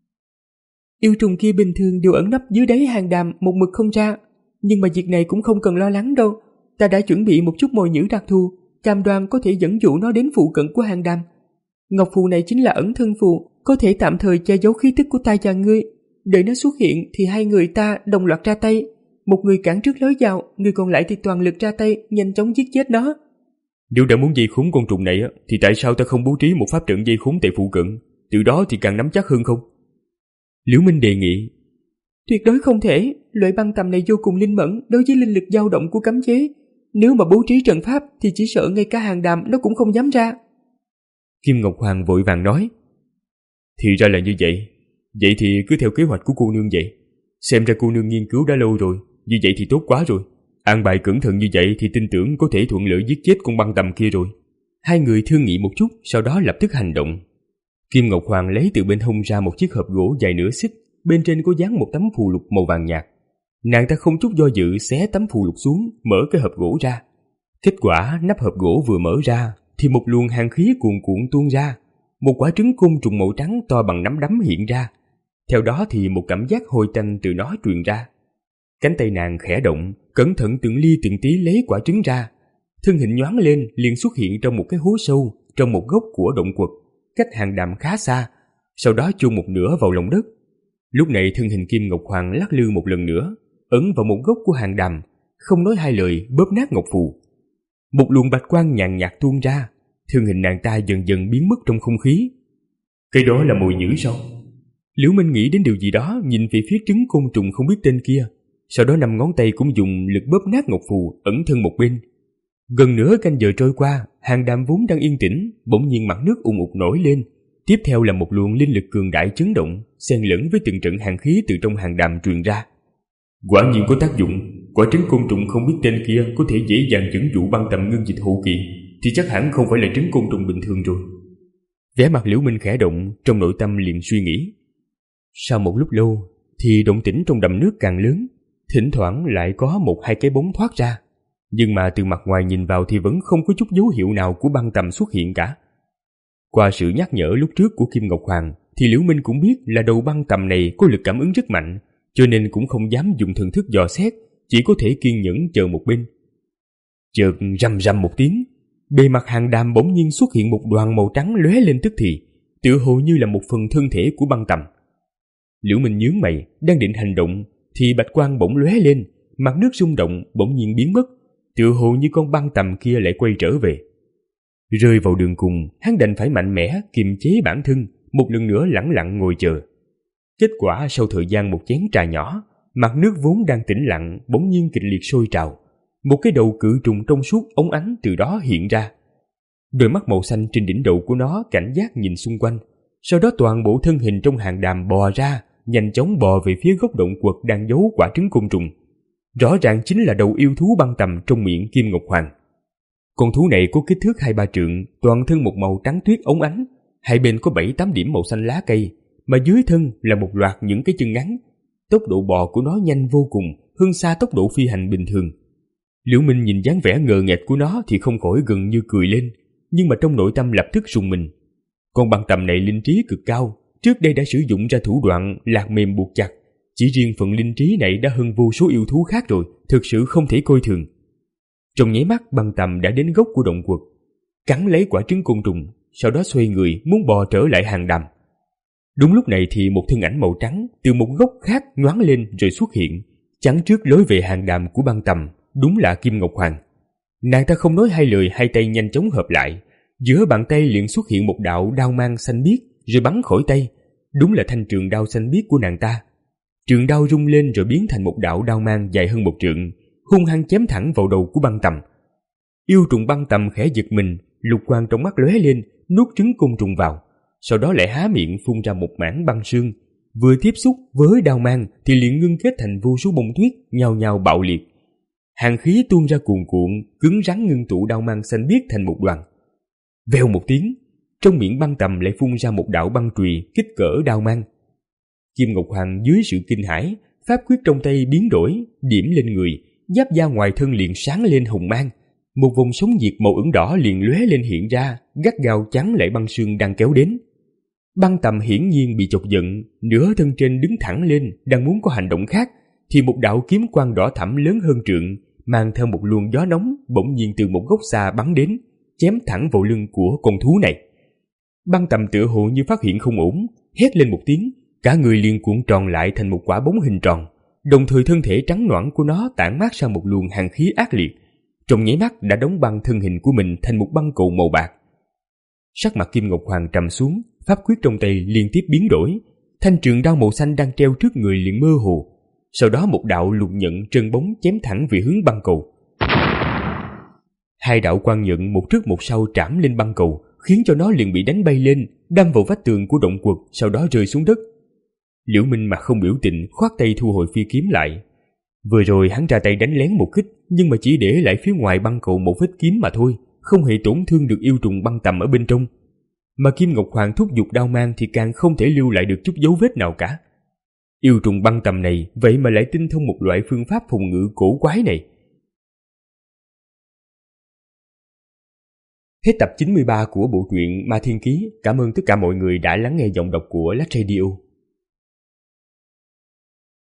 Yêu trùng kia bình thường đều ẩn nấp dưới đáy hàng đàm một mực không ra, nhưng mà việc này cũng không cần lo lắng đâu. Ta đã chuẩn bị một chút mồi nhử đặc thù, cam đoan có thể dẫn dụ nó đến phụ cận của hàng đàm. Ngọc phù này chính là ẩn thân phù, có thể tạm thời che giấu khí tức của ta và ngươi. Đợi nó xuất hiện thì hai người ta đồng loạt ra tay, một người cản trước lối vào, người còn lại thì toàn lực ra tay, nhanh chóng giết chết nó. Nếu đã muốn dây khốn con trùng này thì tại sao ta không bố trí một pháp trận dây khốn tại phụ cận, từ đó thì càng nắm chắc hơn không? Liễu Minh đề nghị. Tuyệt đối không thể, loại băng tầm này vô cùng linh mẫn đối với linh lực dao động của cấm chế. Nếu mà bố trí trận pháp thì chỉ sợ ngay cả hàng đàm nó cũng không dám ra. Kim Ngọc Hoàng vội vàng nói. Thì ra là như vậy, vậy thì cứ theo kế hoạch của cô nương vậy. Xem ra cô nương nghiên cứu đã lâu rồi, như vậy thì tốt quá rồi. An bài cẩn thận như vậy thì tin tưởng có thể thuận lợi giết chết con băng tầm kia rồi. Hai người thương nghị một chút, sau đó lập tức hành động. Kim Ngọc Hoàng lấy từ bên hông ra một chiếc hộp gỗ dài nửa xích, bên trên có dán một tấm phù lục màu vàng nhạt. Nàng ta không chút do dự xé tấm phù lục xuống, mở cái hộp gỗ ra. Kết quả nắp hộp gỗ vừa mở ra thì một luồng hàn khí cuồn cuộn tuôn ra, một quả trứng côn trùng màu trắng to bằng nắm đấm hiện ra. Theo đó thì một cảm giác hôi tanh từ nó truyền ra. Cánh tay nàng khẽ động, cẩn thận từng ly từng tí lấy quả trứng ra. Thân hình nhoáng lên liền xuất hiện trong một cái hố sâu trong một góc của động quật, cách hàng đàm khá xa, sau đó chôn một nửa vào lòng đất. Lúc này thân hình Kim Ngọc Hoàng lắc lư một lần nữa, ấn vào một góc của hàng đàm, không nói hai lời bóp nát ngọc phù. Một luồng bạch quang nhàn nhạt tuôn ra, thân hình nàng ta dần dần biến mất trong không khí. Cái đó là mồi nhử sao? Liễu Minh nghĩ đến điều gì đó, nhìn về phía trứng côn trùng không biết tên kia, sau đó năm ngón tay cũng dùng lực bóp nát ngọc phù, ẩn thân một bên. Gần nửa canh giờ trôi qua, hàng đàm vốn đang yên tĩnh, bỗng nhiên mặt nước ùn ụt nổi lên, tiếp theo là một luồng linh lực cường đại chấn động, xen lẫn với từng trận hàn khí từ trong hàn đàm truyền ra. Quả nhiên có tác dụng, quả trứng côn trùng không biết tên kia có thể dễ dàng dẫn dụ băng tầm ngưng dịch hậu kỳ, thì chắc hẳn không phải là trứng côn trùng bình thường rồi. Vẻ mặt Liễu Minh khẽ động, trong nội tâm liền suy nghĩ. Sau một lúc lâu thì động tĩnh trong đầm nước càng lớn, thỉnh thoảng lại có một hai cái bóng thoát ra, nhưng mà từ mặt ngoài nhìn vào thì vẫn không có chút dấu hiệu nào của băng tầm xuất hiện cả. Qua sự nhắc nhở lúc trước của Kim Ngọc Hoàng thì Liễu Minh cũng biết là đầu băng tầm này có lực cảm ứng rất mạnh, cho nên cũng không dám dùng thần thức dò xét, chỉ có thể kiên nhẫn chờ một bên. Chợt rầm rầm một tiếng, bề mặt hàn đàm bỗng nhiên xuất hiện một đoàn màu trắng lóe lên tức thì, tựa hồ như là một phần thân thể của băng tầm. Liễu Minh nhướng mày, đang định hành động thì bạch quang bỗng lóe lên, mặt nước rung động bỗng nhiên biến mất, tựa hồ như con băng tầm kia lại quay trở về. Rơi vào đường cùng, hắn đành phải mạnh mẽ kiềm chế bản thân, một lần nữa lẳng lặng ngồi chờ. Kết quả sau thời gian một chén trà nhỏ, mặt nước vốn đang tĩnh lặng bỗng nhiên kịch liệt sôi trào, một cái đầu cự trùng trong suốt óng ánh từ đó hiện ra. Đôi mắt màu xanh trên đỉnh đầu của nó cảnh giác nhìn xung quanh, sau đó toàn bộ thân hình trong hàn đàm bò ra, nhanh chóng bò về phía gốc động quật đang giấu quả trứng côn trùng. Rõ ràng chính là đầu yêu thú băng tầm trong miệng Kim Ngọc Hoàng. Con thú này có kích thước hai ba trượng, toàn thân một màu trắng tuyết óng ánh, hai bên có bảy tám điểm màu xanh lá cây, mà dưới thân là một loạt những cái chân ngắn. Tốc độ bò của nó nhanh vô cùng, hơn xa tốc độ phi hành bình thường. Liễu Minh nhìn dáng vẻ ngờ nghệch của nó thì không khỏi gần như cười lên, nhưng mà trong nội tâm lập tức rùng mình. Con băng tầm này linh trí cực cao, trước đây đã sử dụng ra thủ đoạn lạc mềm buộc chặt, chỉ riêng phần linh trí này đã hơn vô số yêu thú khác rồi, thực sự không thể coi thường. Trong nháy mắt băng tầm đã đến gốc của động quật, cắn lấy quả trứng côn trùng, sau đó xoay người muốn bò trở lại hàn đàm. Đúng lúc này thì một thân ảnh màu trắng từ một gốc khác nhoáng lên rồi xuất hiện, chắn trước lối về hàn đàm của băng tầm, đúng là Kim Ngọc Hoàng. Nàng ta không nói hai lời, hai tay nhanh chóng hợp lại, giữa bàn tay liền xuất hiện một đạo đao mang xanh biếc rồi bắn khỏi tay, đúng là thanh trường đao xanh biếc của nàng ta. Trường đao rung lên rồi biến thành một đạo đao mang dài hơn một trượng, hung hăng chém thẳng vào đầu của băng tầm. Yêu trùng băng tầm khẽ giật mình, lục quang trong mắt lóe lên, nuốt trứng côn trùng vào, sau đó lại há miệng phun ra một mảng băng sương, vừa tiếp xúc với đao mang thì liền ngưng kết thành vô số bông tuyết nhao nhao bạo liệt. Hàn khí tuôn ra cuồn cuộn, cứng rắn ngưng tụ đao mang xanh biếc thành một đoàn. Vèo một tiếng, trong miệng băng tầm lại phun ra một đạo băng chùy kích cỡ đao mang. Kim Ngọc Hoàng dưới sự kinh hãi, pháp quyết trong tay biến đổi, điểm lên người, giáp da ngoài thân liền sáng lên hồng mang, một vòng sống diệt màu ửng đỏ liền lóe lên hiện ra, gắt gao chắn lại băng sương đang kéo đến. Băng tầm hiển nhiên bị chọc giận, nửa thân trên đứng thẳng lên, đang muốn có hành động khác, thì một đạo kiếm quang đỏ thẫm lớn hơn trượng, mang theo một luồng gió nóng bỗng nhiên từ một góc xa bắn đến, chém thẳng vào lưng của con thú này. Băng tầm tựa hồ như phát hiện không ổn, hét lên một tiếng, cả người liền cuộn tròn lại thành một quả bóng hình tròn, đồng thời thân thể trắng nõn của nó tản mát ra một luồng hàn khí ác liệt, trong nháy mắt đã đóng băng thân hình của mình thành một băng cầu màu bạc. Sắc mặt Kim Ngọc Hoàng trầm xuống, pháp quyết trong tay liên tiếp biến đổi, thanh trường đao màu xanh đang treo trước người liền mơ hồ, sau đó một đạo lục nhận trơn bóng chém thẳng về hướng băng cầu. Hai đạo quang nhận một trước một sau trảm lên băng cầu, khiến cho nó liền bị đánh bay lên, đâm vào vách tường của động quật, sau đó rơi xuống đất. Liễu Minh mặt không biểu tình, khoát tay thu hồi phi kiếm lại. Vừa rồi hắn ra tay đánh lén một kích, nhưng mà chỉ để lại phía ngoài băng cầu một vết kiếm mà thôi, không hề tổn thương được yêu trùng băng tầm ở bên trong. Mà Kim Ngọc Hoàng thúc giục đao mang thì càng không thể lưu lại được chút dấu vết nào cả. Yêu trùng băng tầm này vậy mà lại tinh thông một loại phương pháp phòng ngự cổ quái này. Hết tập chín mươi ba của bộ truyện Ma Thiên Ký. Cảm ơn tất cả mọi người đã lắng nghe giọng đọc của Lách Radio.